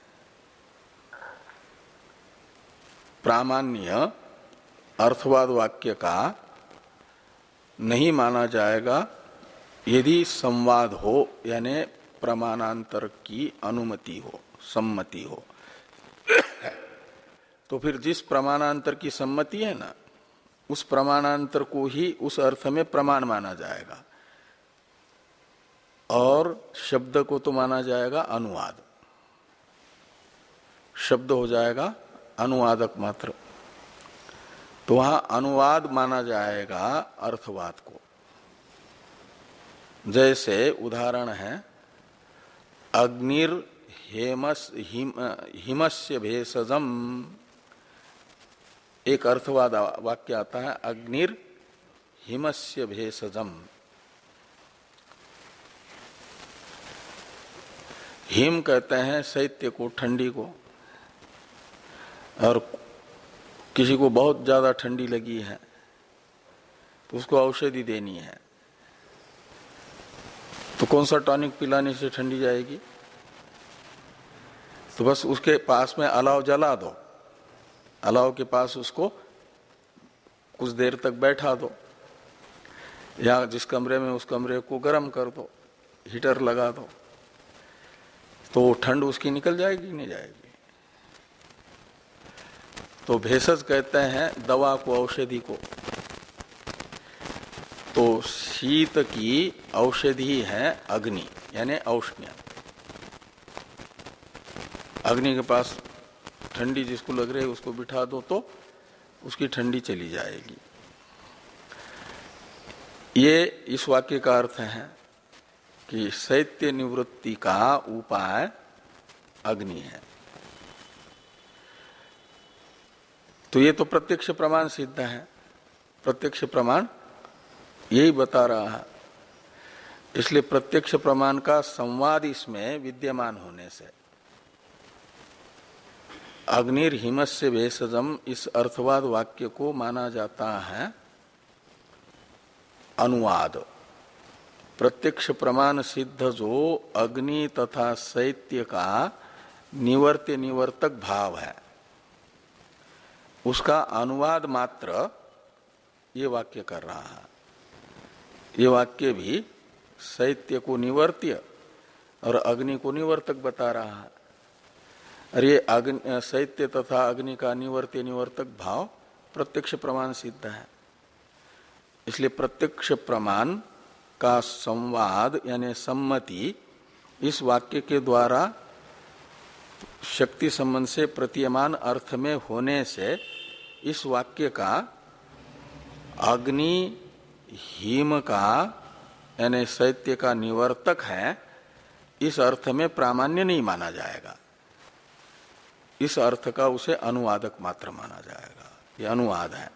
Speaker 1: प्रामाण्य अर्थवाद वाक्य का नहीं माना जाएगा यदि संवाद हो, यानी प्रमाणांतर की अनुमति हो, सम्मति हो। तो फिर जिस प्रमाणांतर की सम्मति है ना, उस प्रमाणांतर को ही उस अर्थ में प्रमाण माना जाएगा, और शब्द को तो माना जाएगा अनुवाद, शब्द हो जाएगा अनुवादक मात्र। तो वहां अनुवाद माना जाएगा अर्थवाद को। जैसे उदाहरण है अग्निर हेमस हिम, हिमस्य भेषजम, एक अर्थवाद वाक्य आता है अग्निर हिमस्य भेषजम। हिम कहते हैं शैत्य को, ठंडी को। और किसी को बहुत ज्यादा ठंडी लगी है तो उसको औषधि देनी है, तो कौन सा टॉनिक पिलाने से ठंडी जाएगी? तो बस उसके पास में अलाव जला दो, अलाव के पास उसको कुछ देर तक बैठा दो, या जिस कमरे में उस कमरे को गर्म कर दो, हीटर लगा दो, तो ठंड उसकी निकल जाएगी नहीं जाएगी? तो भेषज कहते हैं दवा को, औषधि को। तो शीत की औषधि है अग्नि, यानी औष्ण्य। अग्नि के पास ठंडी जिसको लग रही है उसको बिठा दो तो उसकी ठंडी चली जाएगी। ये इस वाक्य का अर्थ है कि शैत्य निवृत्ति का उपाय अग्नि है। तो ये तो प्रत्यक्ष प्रमाण सिद्ध है, प्रत्यक्ष प्रमाण यही बता रहा है। इसलिए प्रत्यक्ष प्रमाण का संवाद इसमें विद्यमान होने से अग्निर हिमस्य भेषजम, इस अर्थवाद वाक्य को माना जाता है अनुवाद। प्रत्यक्ष प्रमाण सिद्ध जो अग्नि तथा शैत्य का निवर्त्य निवर्तक भाव है, उसका अनुवाद मात्र ये वाक्य कर रहा है। ये वाक्य भी शैत्य को निवर्त्य और अग्नि को निवर्तक बता रहा है। और ये अग्नि, शैत्य तथा अग्नि का निवर्त्य निवर्तक भाव प्रत्यक्ष प्रमाण सिद्ध है। इसलिए प्रत्यक्ष प्रमाण का संवाद यानी सम्मति इस वाक्य के द्वारा शक्ति संबंध से प्रतीयमान अर्थ में होने से इस वाक्य का अग्नि हिम का यानी शैत्य का निवर्तक है, इस अर्थ में प्रामाण्य नहीं माना जाएगा। इस अर्थ का उसे अनुवादक मात्र माना जाएगा। ये अनुवाद है।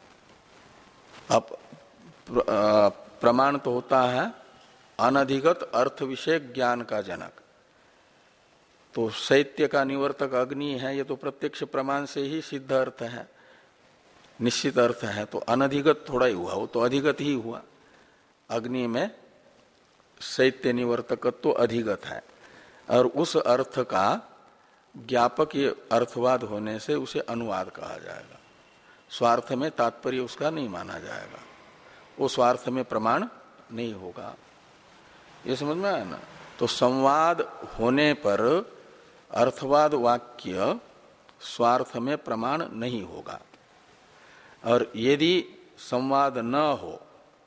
Speaker 1: अब प्रमाण तो होता है अनधिगत अर्थ विषय ज्ञान का जनक। तो शैत्य का निवर्तक अग्नि है, ये तो प्रत्यक्ष प्रमाण से ही सिद्ध अर्थ है, निश्चित अर्थ है। तो अनधिगत थोड़ा ही हुआ, वो तो अधिगत ही हुआ। अग्नि में शैत्य निवर्तकत्व तो अधिगत है, और उस अर्थ का ज्ञापक ये अर्थवाद होने से उसे अनुवाद कहा जाएगा। स्वार्थ में तात्पर्य उसका नहीं माना जाएगा, वो स्वार्थ में प्रमाण नहीं होगा। ये समझ में आया ना? तो संवाद होने पर अर्थवाद वाक्य स्वार्थ में प्रमाण नहीं होगा, और यदि संवाद न हो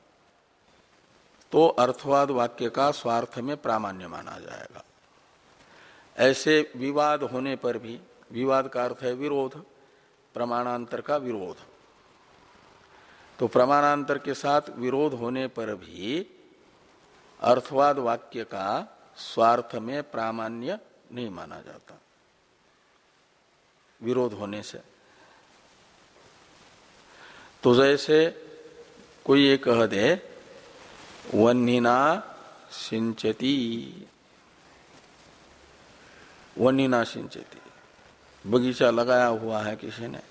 Speaker 1: तो अर्थवाद वाक्य का स्वार्थ में प्रामाण्य माना जाएगा। ऐसे विवाद होने पर भी, विवाद का अर्थ है विरोध, प्रमाणांतर का विरोध, तो प्रमाणांतर के साथ विरोध होने पर भी अर्थवाद वाक्य का स्वार्थ में प्रामाण्य नहीं माना जाता विरोध होने से। तो जैसे कोई ये कह दे वन्निना सिंचती, वन्निना सिंचती, बगीचा लगाया हुआ है किसी ने,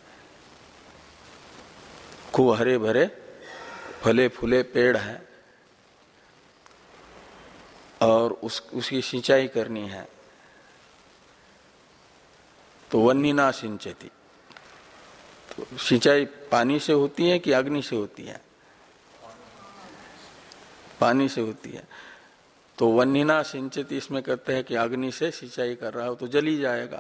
Speaker 1: खूब हरे भरे फले फूले पेड़ हैं और उस उसकी सिंचाई करनी है, तो वन्निना सिंचती। तो सिंचाई पानी से होती है कि अग्नि से होती है? पानी से होती है। तो वन्निना सिंचती इसमें कहते हैं कि अग्नि से सिंचाई कर रहा हो तो जल ही जाएगा।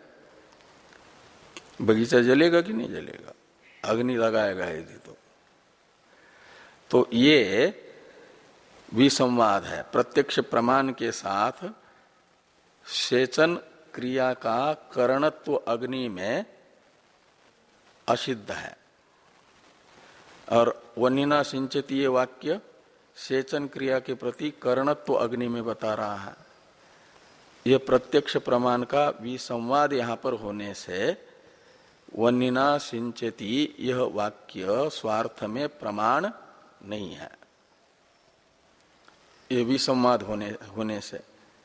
Speaker 1: बगीचा जलेगा कि नहीं जलेगा? अग्नि लगाएगा यदि तो तो ये विसंवाद है। प्रत्यक्ष प्रमाण के साथ सेचन क्रिया का करणत्व अग्नि में असिद्ध है, और वन्निना सिंचती ये वाक्य सेचन क्रिया के प्रति करणत्व अग्नि में बता रहा है। यह प्रत्यक्ष प्रमाण का विसंवाद यहां पर होने से वन्निना सिंचती यह वाक्य स्वार्थ में प्रमाण नहीं है, ये विसंवाद होने होने से।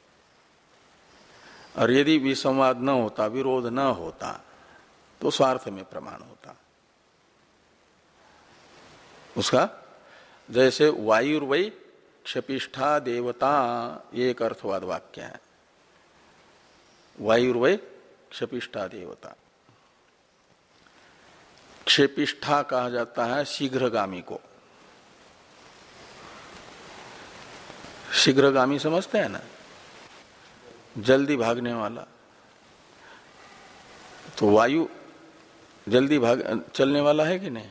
Speaker 1: और यदि विसंवाद न होता, विरोध न होता, तो स्वार्थ में प्रमाण होता उसका। जैसे वायुर्वै क्षपिष्ठा देवता, ये एक अर्थवाद वाक्य है। वायुर्वै क्षपिष्ठा देवता, क्षेपिष्ठा कहा जाता है शीघ्रगामी को। शीघ्रगामी समझते हैं ना, जल्दी भागने वाला। तो वायु जल्दी भाग चलने वाला है कि नहीं?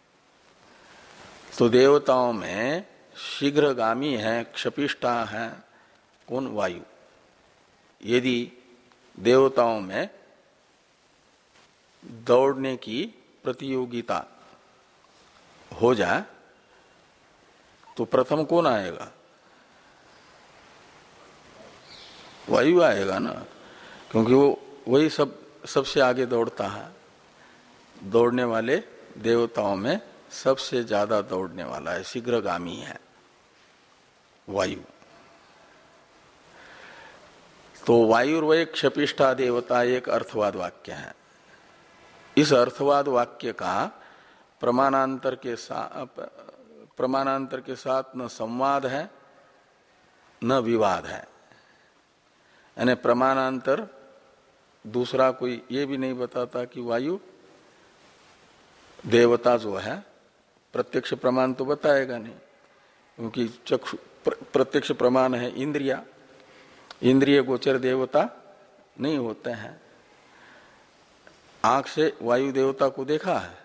Speaker 1: तो देवताओं में शीघ्रगामी है, क्षपिष्ठा है कौन? वायु। यदि देवताओं में दौड़ने की प्रतियोगिता हो जाए तो प्रथम कौन आएगा? वायु आएगा ना, क्योंकि वो वही सब सबसे आगे दौड़ता है। दौड़ने वाले देवताओं में सबसे ज्यादा दौड़ने वाला है, शीघ्रगामी है वायु। तो वायुर्वै क्षपिष्ठा देवता एक अर्थवाद वाक्य है। इस अर्थवाद वाक्य का प्रमाणांतर के साथ प्रमाणांतर के साथ न संवाद है न विवाद है। यानी प्रमाणांतर दूसरा कोई ये भी नहीं बताता कि वायु देवता जो है, प्रत्यक्ष प्रमाण तो बताएगा नहीं, क्योंकि चक्षु प्रत्यक्ष प्रमाण है इंद्रिया, इंद्रिय गोचर देवता नहीं होते हैं। आंख से वायु देवता को देखा है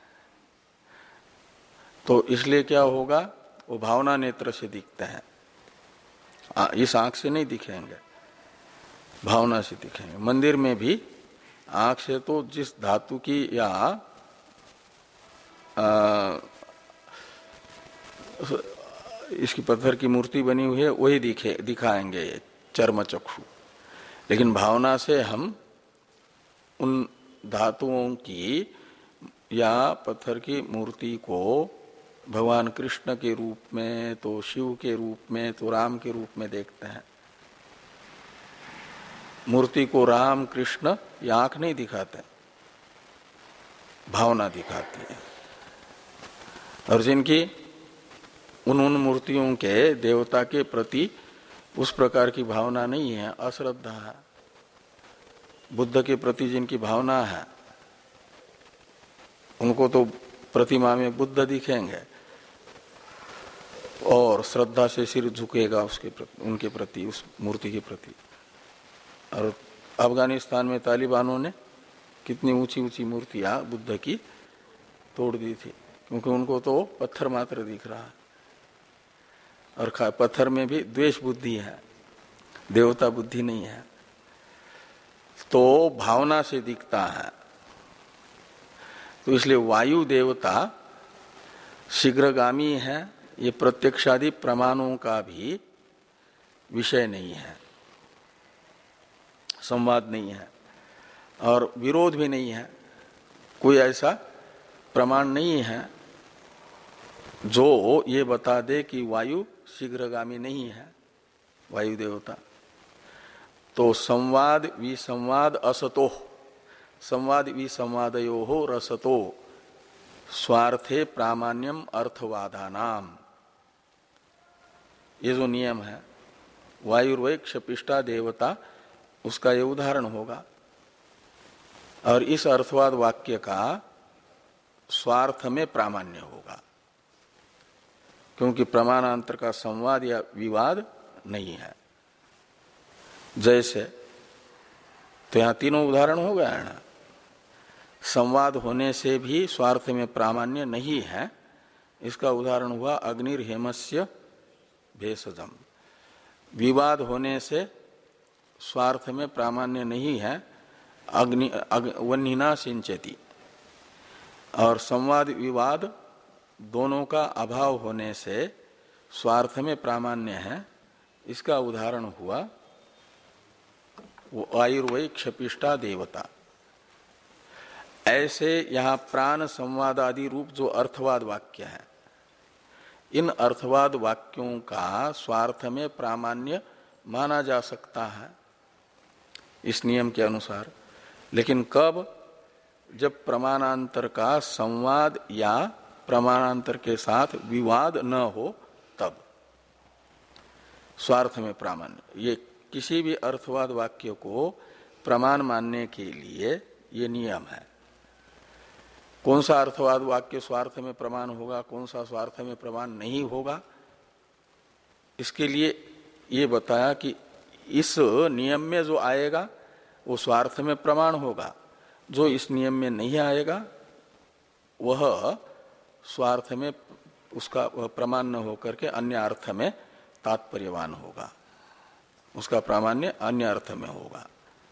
Speaker 1: तो इसलिए क्या होगा, वो भावना नेत्र से दिखते हैं, इस आंख से नहीं दिखेंगे, भावना से दिखेंगे। मंदिर में भी आंख से तो जिस धातु की या आ, इसकी पत्थर की मूर्ति बनी हुई है वही दिखे दिखाएंगे चर्म चक्षु, लेकिन भावना से हम उन धातुओं की या पत्थर की मूर्ति को भगवान कृष्ण के रूप में, तो शिव के रूप में, तो राम के रूप में देखते हैं। मूर्ति को राम कृष्ण या आंख नहीं दिखाते, भावना दिखाती है। और जिनकी उन उन मूर्तियों के देवता के प्रति उस प्रकार की भावना नहीं है, अश्रद्धा है। बुद्ध के प्रति जिनकी भावना है उनको तो प्रतिमा में बुद्ध दिखेंगे और श्रद्धा से सिर झुकेगा उसके प्रति, उनके प्रति, उस मूर्ति के प्रति। और अफगानिस्तान में तालिबानों ने कितनी ऊंची ऊंची मूर्तियां बुद्ध की तोड़ दी थी, क्योंकि उनको तो पत्थर मात्र दिख रहा है। और पत्थर में भी द्वेष बुद्धि है, देवता बुद्धि नहीं है। तो भावना से दिखता है। तो इसलिए वायु देवता शीघ्रगामी है, ये प्रत्यक्षादि प्रमाणों का भी विषय नहीं है, संवाद नहीं है और विरोध भी नहीं है। कोई ऐसा प्रमाण नहीं है जो ये बता दे कि वायु शीघ्रगामी नहीं है, वायु देवता। तो संवाद विसंवाद असतो, संवाद विसंवादयो हो रसतो स्वार्थे प्रामाण्यम अर्थवादानाम, ये जो नियम है वायुर्वै क्षपिष्ठा देवता, उसका ये उदाहरण होगा। और इस अर्थवाद वाक्य का स्वार्थ में प्रामाण्य होगा, क्योंकि प्रमाणांतर का संवाद या विवाद नहीं है। जैसे तो यहां तीनों उदाहरण हो गया है ना। संवाद होने से भी स्वार्थ में प्रामाण्य नहीं है, इसका उदाहरण हुआ अग्निर्हेमस्य भेषजम। विवाद होने से स्वार्थ में प्रामाण्य नहीं है, अग्नि अग, वह्निना सिंचति। और संवाद विवाद दोनों का अभाव होने से स्वार्थ में प्रामाण्य है, इसका उदाहरण हुआ वायुर्वै क्षपिष्ठा देवता। ऐसे यहाँ प्राण संवाद आदि रूप जो अर्थवाद वाक्य है, इन अर्थवाद वाक्यों का स्वार्थ में प्रामाण्य माना जा सकता है इस नियम के अनुसार। लेकिन कब? जब प्रमाणांतर का संवाद या प्रमाणांतर के साथ विवाद न हो तब स्वार्थ में प्रामाण्य। ये किसी भी अर्थवाद वाक्य को प्रमाण मानने के लिए ये नियम है। कौन सा अर्थवाद वाक्य स्वार्थ में प्रमाण होगा, कौन सा स्वार्थ में प्रमाण नहीं होगा, इसके लिए ये बताया कि इस नियम में जो आएगा वो स्वार्थ में प्रमाण होगा, जो इस नियम में नहीं आएगा वह स्वार्थ में उसका प्रमाण न होकर के अन्य अर्थ में तात्पर्यवान होगा, उसका प्रामाण्य अन्य अर्थ में होगा।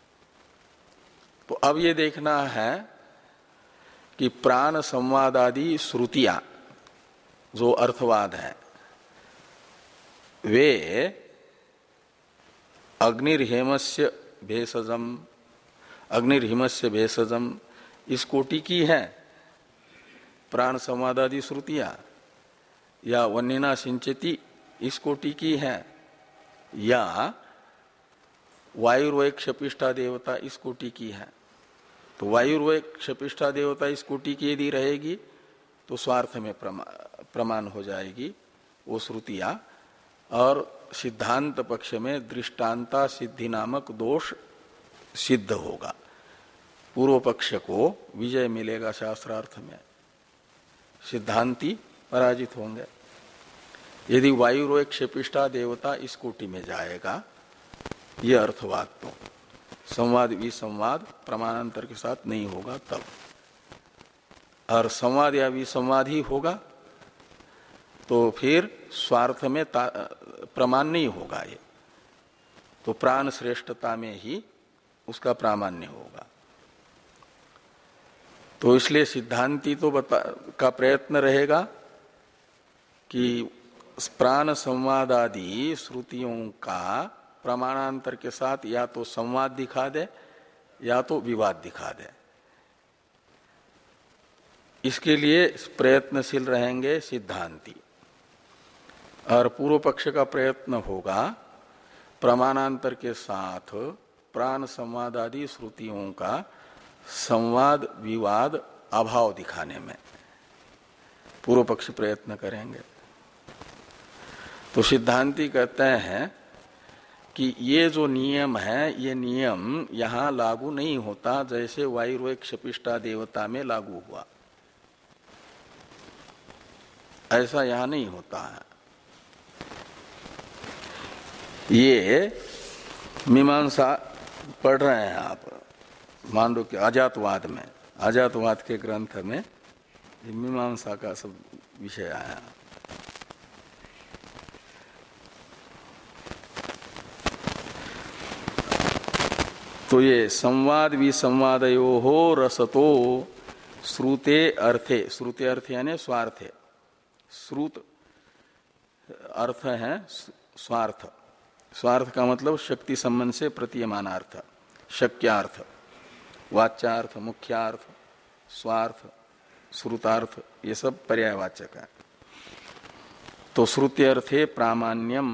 Speaker 1: तो अब ये देखना है कि प्राण संवादादि श्रुतियां जो अर्थवाद है वे अग्निर्हेमस्य भेषजम अग्निर्हिमस्य भेषजम इस कोटि की है प्राण संवादादि श्रुतियां, या वन्यना सिंचति इस कोटि की है, या वायुर्वय क्षपिष्ठा देवता इस कोटि की है। तो वायुर्वय क्षपिष्ठा देवता इस कोटि की यदि रहेगी तो स्वार्थ में प्रमा, प्रमाण हो जाएगी वो श्रुतियां, और सिद्धांत पक्ष में दृष्टांता सिद्धि नामक दोष सिद्ध होगा, पूर्व पक्ष को विजय मिलेगा शास्त्रार्थ में, सिद्धांती पराजित होंगे। यदि वायुर्वय क्षपिष्ठा देवता इस कोटि में जाएगा ये अर्थवाद तो संवाद विसंवाद प्रमाणांतर के साथ नहीं होगा तब, और संवाद या विसंवाद ही होगा तो फिर स्वार्थ में प्रमाण नहीं होगा, ये तो प्राण श्रेष्ठता में ही उसका प्रामाण्य होगा। तो इसलिए सिद्धांती तो बता का प्रयत्न रहेगा कि प्राण संवादादि श्रुतियों का प्रमाणांतर के साथ या तो संवाद दिखा दे या तो विवाद दिखा दे। इसके लिए प्रयत्नशील रहेंगे सिद्धांती, और पूर्व पक्ष का प्रयत्न होगा प्रमाणांतर के साथ प्राण संवादादि श्रुतियों का संवाद विवाद अभाव दिखाने में पूर्व पक्ष प्रयत्न करेंगे। तो सिद्धांती कहते हैं कि ये जो नियम है ये नियम यहां लागू नहीं होता जैसे वायुर्वय क्षपिष्ठा देवता में लागू हुआ, ऐसा यहां नहीं होता है। ये मीमांसा पढ़ रहे हैं आप मांडू के अजातवाद में, अजातवाद के ग्रंथ में मीमांसा का सब विषय आया। तो ये संवाद विसंवादयो हो रसतो श्रुते अर्थे, श्रुते अर्थ यानी स्वार्थे, श्रुत अर्थ है स्वार्थ, स्वार्थ का मतलब शक्ति संबंध से प्रतीयमानार्थ, शक्यार्थ, वाच्यार्थ, मुख्यार्थ, स्वार्थ, श्रुतार्थ, ये सब पर्यायवाचक है। तो श्रुत्यर्थे प्रामाण्यम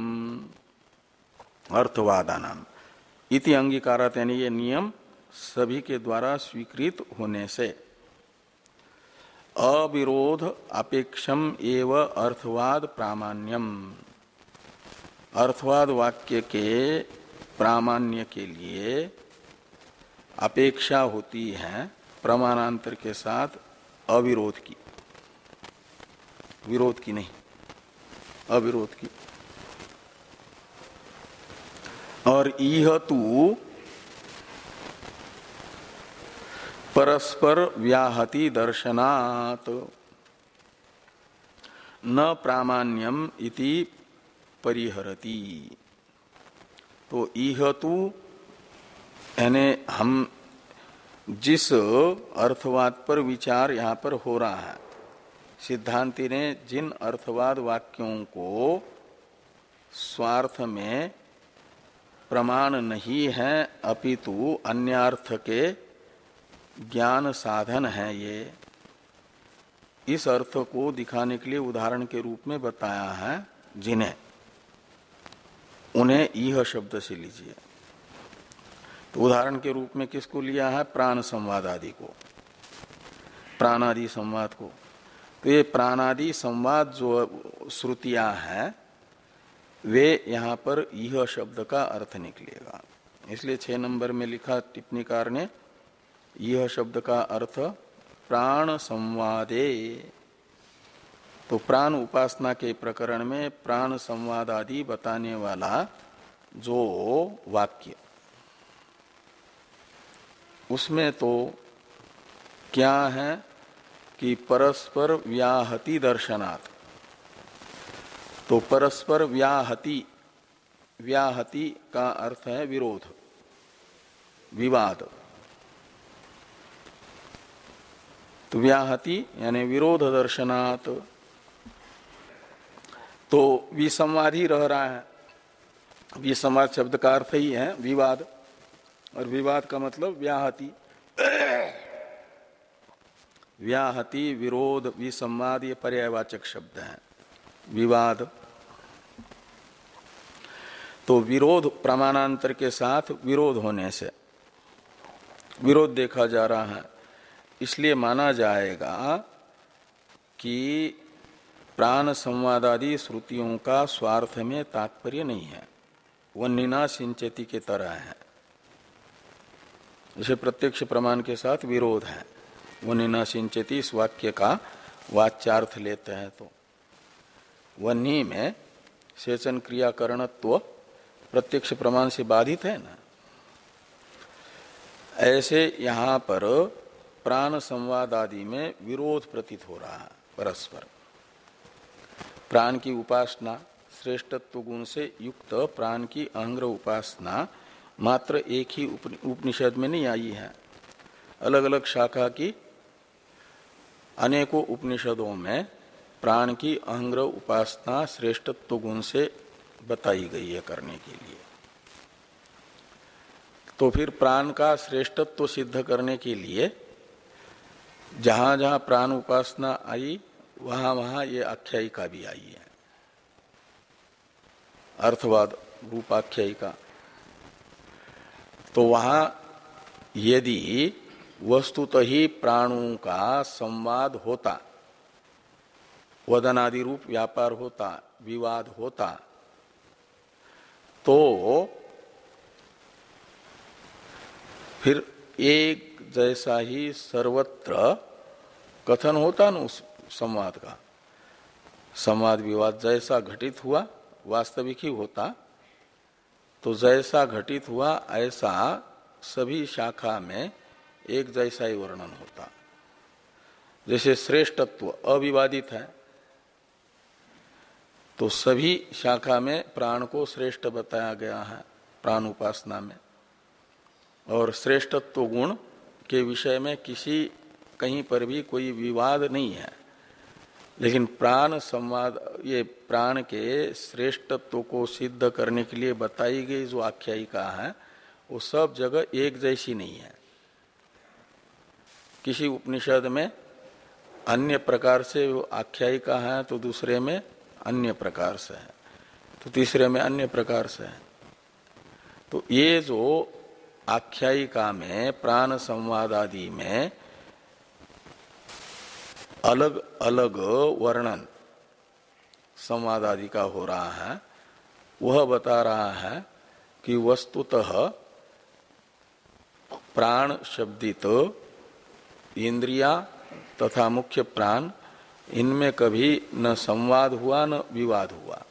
Speaker 1: अर्थवादानाम इति अंगीकारात, यानी ये नियम सभी के द्वारा स्वीकृत होने से अविरोध अपेक्षम एव अर्थवाद प्रामाण्यम, अर्थवाद वाक्य के प्रामाण्य के लिए अपेक्षा होती है प्रमाणांतर के साथ अविरोध की, विरोध की नहीं, अविरोध की। और इह तु परस्पर व्याहति दर्शनात् न प्रामाण्यम इति परिहरति। तो इह तु यानी हम जिस अर्थवाद पर विचार यहाँ पर हो रहा है, सिद्धांति ने जिन अर्थवाद वाक्यों को स्वार्थ में प्रमाण नहीं है अपितु अन्यार्थ के ज्ञान साधन है, ये इस अर्थ को दिखाने के लिए उदाहरण के रूप में बताया है जिन्हें, उन्हें यह शब्द से लीजिए। तो उदाहरण के रूप में किसको लिया है? प्राण संवाद आदि को, प्राणादि संवाद को। तो ये प्राणादि संवाद जो श्रुतियां हैं वे यहां पर यह शब्द का अर्थ निकलेगा। इसलिए छह नंबर में लिखा टिप्पणीकार ने, यह शब्द का अर्थ प्राण संवादे। तो प्राण उपासना के प्रकरण में प्राण संवाद आदि बताने वाला जो वाक्य, उसमें तो क्या है कि परस्पर व्याहति दर्शनात्। तो परस्पर व्याहति, व्याहति का अर्थ है विरोध, विवाद। तो व्याहति यानी विरोध दर्शनात्, तो विसंवाद ही रह रहा है। विसंवाद शब्द का अर्थ ही है विवाद, और विवाद का मतलब व्याहति। व्याहति, विरोध, विसंवाद ये पर्यायवाचक शब्द हैं। विवाद तो विरोध, प्रमाणांतर के साथ विरोध होने से विरोध देखा जा रहा है, इसलिए माना जाएगा कि प्राण संवादादि श्रुतियों का स्वार्थ में तात्पर्य नहीं है, वन्निना सिंचति के तरह है। जैसे प्रत्यक्ष प्रमाण के साथ विरोध है, वन्निना सिंचति इस वाक्य का वाच्यार्थ लेते हैं तो वन्नी में सेचन क्रियाकरणत्व प्रत्यक्ष प्रमाण से बाधित है ना। ऐसे यहां पर प्राण संवाद आदि में विरोध प्रतीत हो रहा है परस्पर। प्राण की उपासना, श्रेष्ठत्व गुण से युक्त प्राण की अहंग्र उपासना मात्र एक ही उपनिषद में नहीं आई है, अलग अलग शाखा की अनेकों उपनिषदों में प्राण की अहंग्र उपासना श्रेष्ठत्व गुण से बताई गई है करने के लिए। तो फिर प्राण का श्रेष्ठत्व सिद्ध करने के लिए जहां जहां प्राण उपासना आई वहां वहां ये आख्यायिका भी आई है, अर्थवाद रूपाख्यायिका। तो वहां यदि वस्तुतः ही प्राणों का संवाद होता, वदनादि रूप व्यापार होता, विवाद होता, तो फिर एक जैसा ही सर्वत्र कथन होता ना उस संवाद का। संवाद विवाद जैसा घटित हुआ वास्तविक ही होता, तो जैसा घटित हुआ ऐसा सभी शाखा में एक जैसा ही वर्णन होता। जैसे श्रेष्ठत्व अविवादित है, तो सभी शाखा में प्राण को श्रेष्ठ बताया गया है प्राण उपासना में, और श्रेष्ठत्व गुण के विषय में किसी कहीं पर भी कोई विवाद नहीं है। लेकिन प्राण संवाद, ये प्राण के श्रेष्ठत्व को सिद्ध करने के लिए बताई गई जो आख्यायिका है वो सब जगह एक जैसी नहीं है। किसी उपनिषद में अन्य प्रकार से वो आख्यायिका है, तो दूसरे में अन्य प्रकार से है, तो तीसरे में अन्य प्रकार से है। तो ये जो आख्यायिका में प्राण संवाद आदि में अलग अलग वर्णन संवाद आदि का हो रहा है, वह बता रहा है कि वस्तुतः प्राण शब्दित इंद्रिया तथा मुख्य प्राण, इनमें कभी न संवाद हुआ न विवाद हुआ।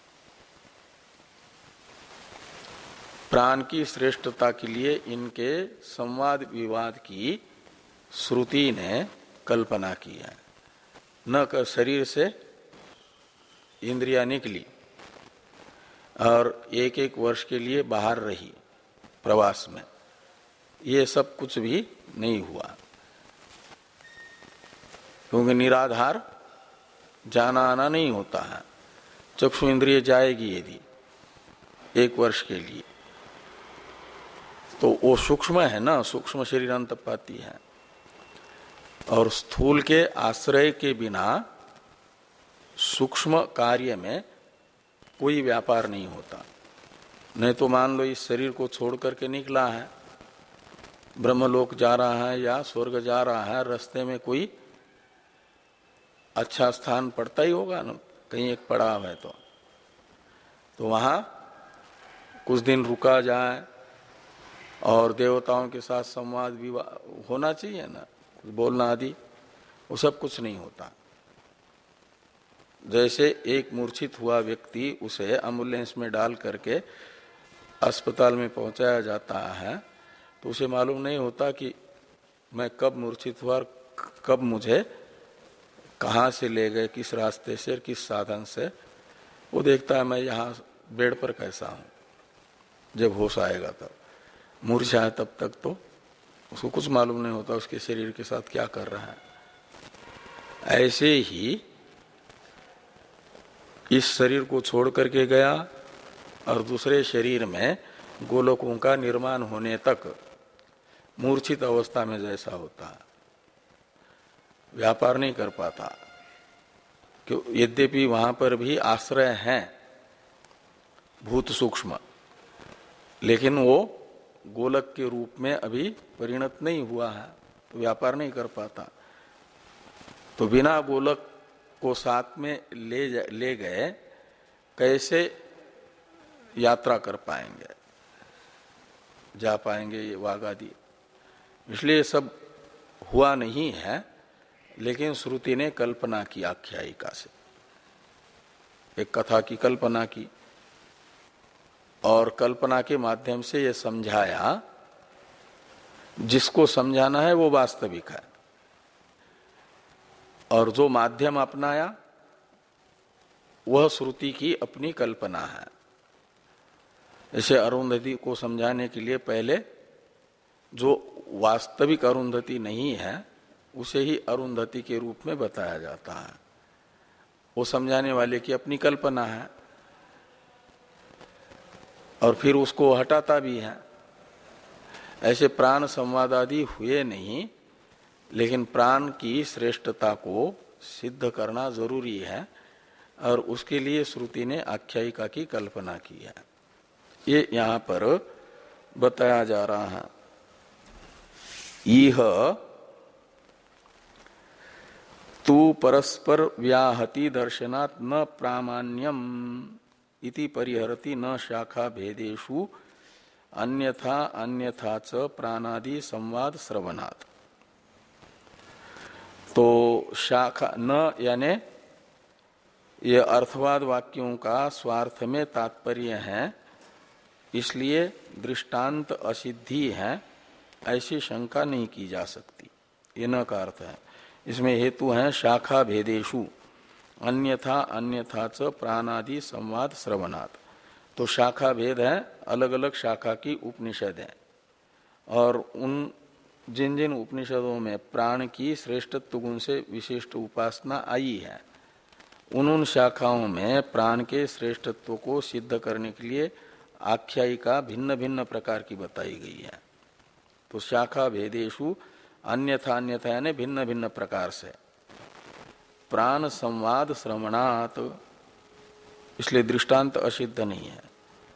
Speaker 1: प्राण की श्रेष्ठता के लिए इनके संवाद विवाद की श्रुति ने कल्पना की है। न कर शरीर से इंद्रिया निकली और एक एक वर्ष के लिए बाहर रही प्रवास में, ये सब कुछ भी नहीं हुआ, क्योंकि निराधार जाना आना नहीं होता है। चक्षु इंद्रिय जाएगी यदि एक वर्ष के लिए, तो वो सूक्ष्म है ना, सूक्ष्म शरीर अंतपाती है। और स्थूल के आश्रय के बिना सूक्ष्म कार्य में कोई व्यापार नहीं होता। नहीं तो मान लो इस शरीर को छोड़ करके निकला है, ब्रह्मलोक जा रहा है या स्वर्ग जा रहा है, रास्ते में कोई अच्छा स्थान पड़ता ही होगा ना, कहीं एक पड़ाव है तो तो वहां कुछ दिन रुका जाए और देवताओं के साथ संवाद भी होना चाहिए ना, बोलना आदि, वो सब कुछ नहीं होता। जैसे एक मूर्छित हुआ व्यक्ति, उसे एम्बुलेंस में डाल करके अस्पताल में पहुंचाया जाता है तो उसे मालूम नहीं होता कि मैं कब मूर्छित हुआ और कब मुझे कहाँ से ले गए, किस रास्ते से, किस साधन से। वो देखता है मैं यहाँ बेड पर कैसा हूँ, जब होश आएगा तब। मूर्छा है तब तक तो उसको कुछ मालूम नहीं होता उसके शरीर के साथ क्या कर रहा है। ऐसे ही इस शरीर को छोड़ करके गया और दूसरे शरीर में गोलकों का निर्माण होने तक मूर्छित अवस्था में जैसा होता है, व्यापार नहीं कर पाता। क्यों? यद्यपि वहां पर भी आश्रय हैं भूत सूक्ष्म, लेकिन वो गोलक के रूप में अभी परिणत नहीं हुआ है, तो व्यापार नहीं कर पाता। तो बिना गोलक को साथ में ले ले गए कैसे यात्रा कर पाएंगे, जा पाएंगे ये वाघ आदि। इसलिए सब हुआ नहीं है, लेकिन श्रुति ने कल्पना की आख्यायिका से, एक कथा की कल्पना की और कल्पना के माध्यम से ये समझाया। जिसको समझाना है वो वास्तविक है, और जो माध्यम अपनाया वह श्रुति की अपनी कल्पना है। जैसे अरुंधति को समझाने के लिए पहले जो वास्तविक अरुंधति नहीं है उसे ही अरुंधति के रूप में बताया जाता है, वो समझाने वाले की अपनी कल्पना है, और फिर उसको हटाता भी है। ऐसे प्राण संवाद आदि हुए नहीं, लेकिन प्राण की श्रेष्ठता को सिद्ध करना जरूरी है, और उसके लिए श्रुति ने आख्यायिका की कल्पना की है। ये यहां पर बताया जा रहा है। यह तू परस्पर व्याहति दर्शनात् न प्रामाण्यम इति परिहरति न शाखा भेदेषु अन्यथा अन्यथा च प्राणादि संवाद श्रवणात्। तो शाखा न यानी ये अर्थवाद वाक्यों का स्वार्थ में तात्पर्य है, इसलिए दृष्टांत असिद्धि है ऐसी शंका नहीं की जा सकती। ये न का अर्थ है। इसमें हेतु है शाखा भेदेषु अन्यथा अन्यथा च प्राणादि संवाद श्रवणात्। तो शाखा भेद है, अलग अलग शाखा की उपनिषद है, और उन जिन जिन उपनिषदों में प्राण की श्रेष्ठत्व गुण से विशिष्ट उपासना आई है, उन उन शाखाओं में प्राण के श्रेष्ठत्व को सिद्ध करने के लिए आख्यायिका भिन्न भिन्न प्रकार की बताई गई है। तो शाखा भेदेषु अन्यथा अन्यथा यानी भिन्न भिन्न प्रकार से प्राण संवाद श्रवणात्, इसलिए दृष्टांत असिद्ध नहीं है।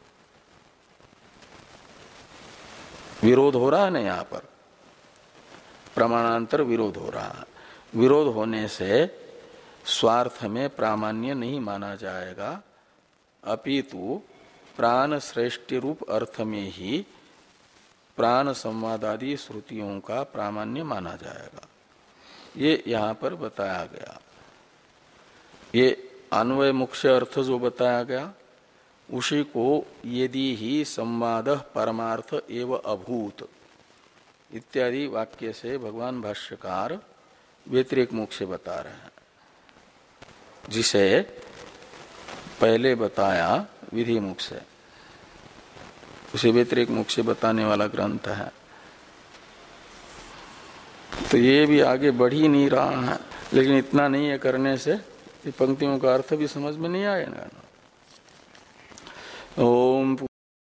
Speaker 1: विरोध हो रहा है ना, यहाँ पर प्रमाणांतर विरोध हो रहा है। विरोध होने से स्वार्थ में प्रामाण्य नहीं माना जाएगा, अपितु प्राण श्रेष्ठ रूप अर्थ में ही प्राण संवादादि श्रुतियों का प्रामाण्य माना जाएगा। ये यहाँ पर बताया गया। ये अन्वय मुख्य अर्थ जो बताया गया उसी को यदि ही संवाद परमार्थ एव अभूत इत्यादि वाक्य से भगवान भाष्यकार व्यतिरेक मुख से बता रहे हैं, जिसे पहले बताया विधि मुख से, उसे व्यतिरेक मुख से बताने वाला ग्रंथ है। तो ये भी आगे बढ़ ही नहीं रहा है, लेकिन इतना नहीं है करने से पंक्तियों का अर्थ भी समझ में नहीं आएगा। ओम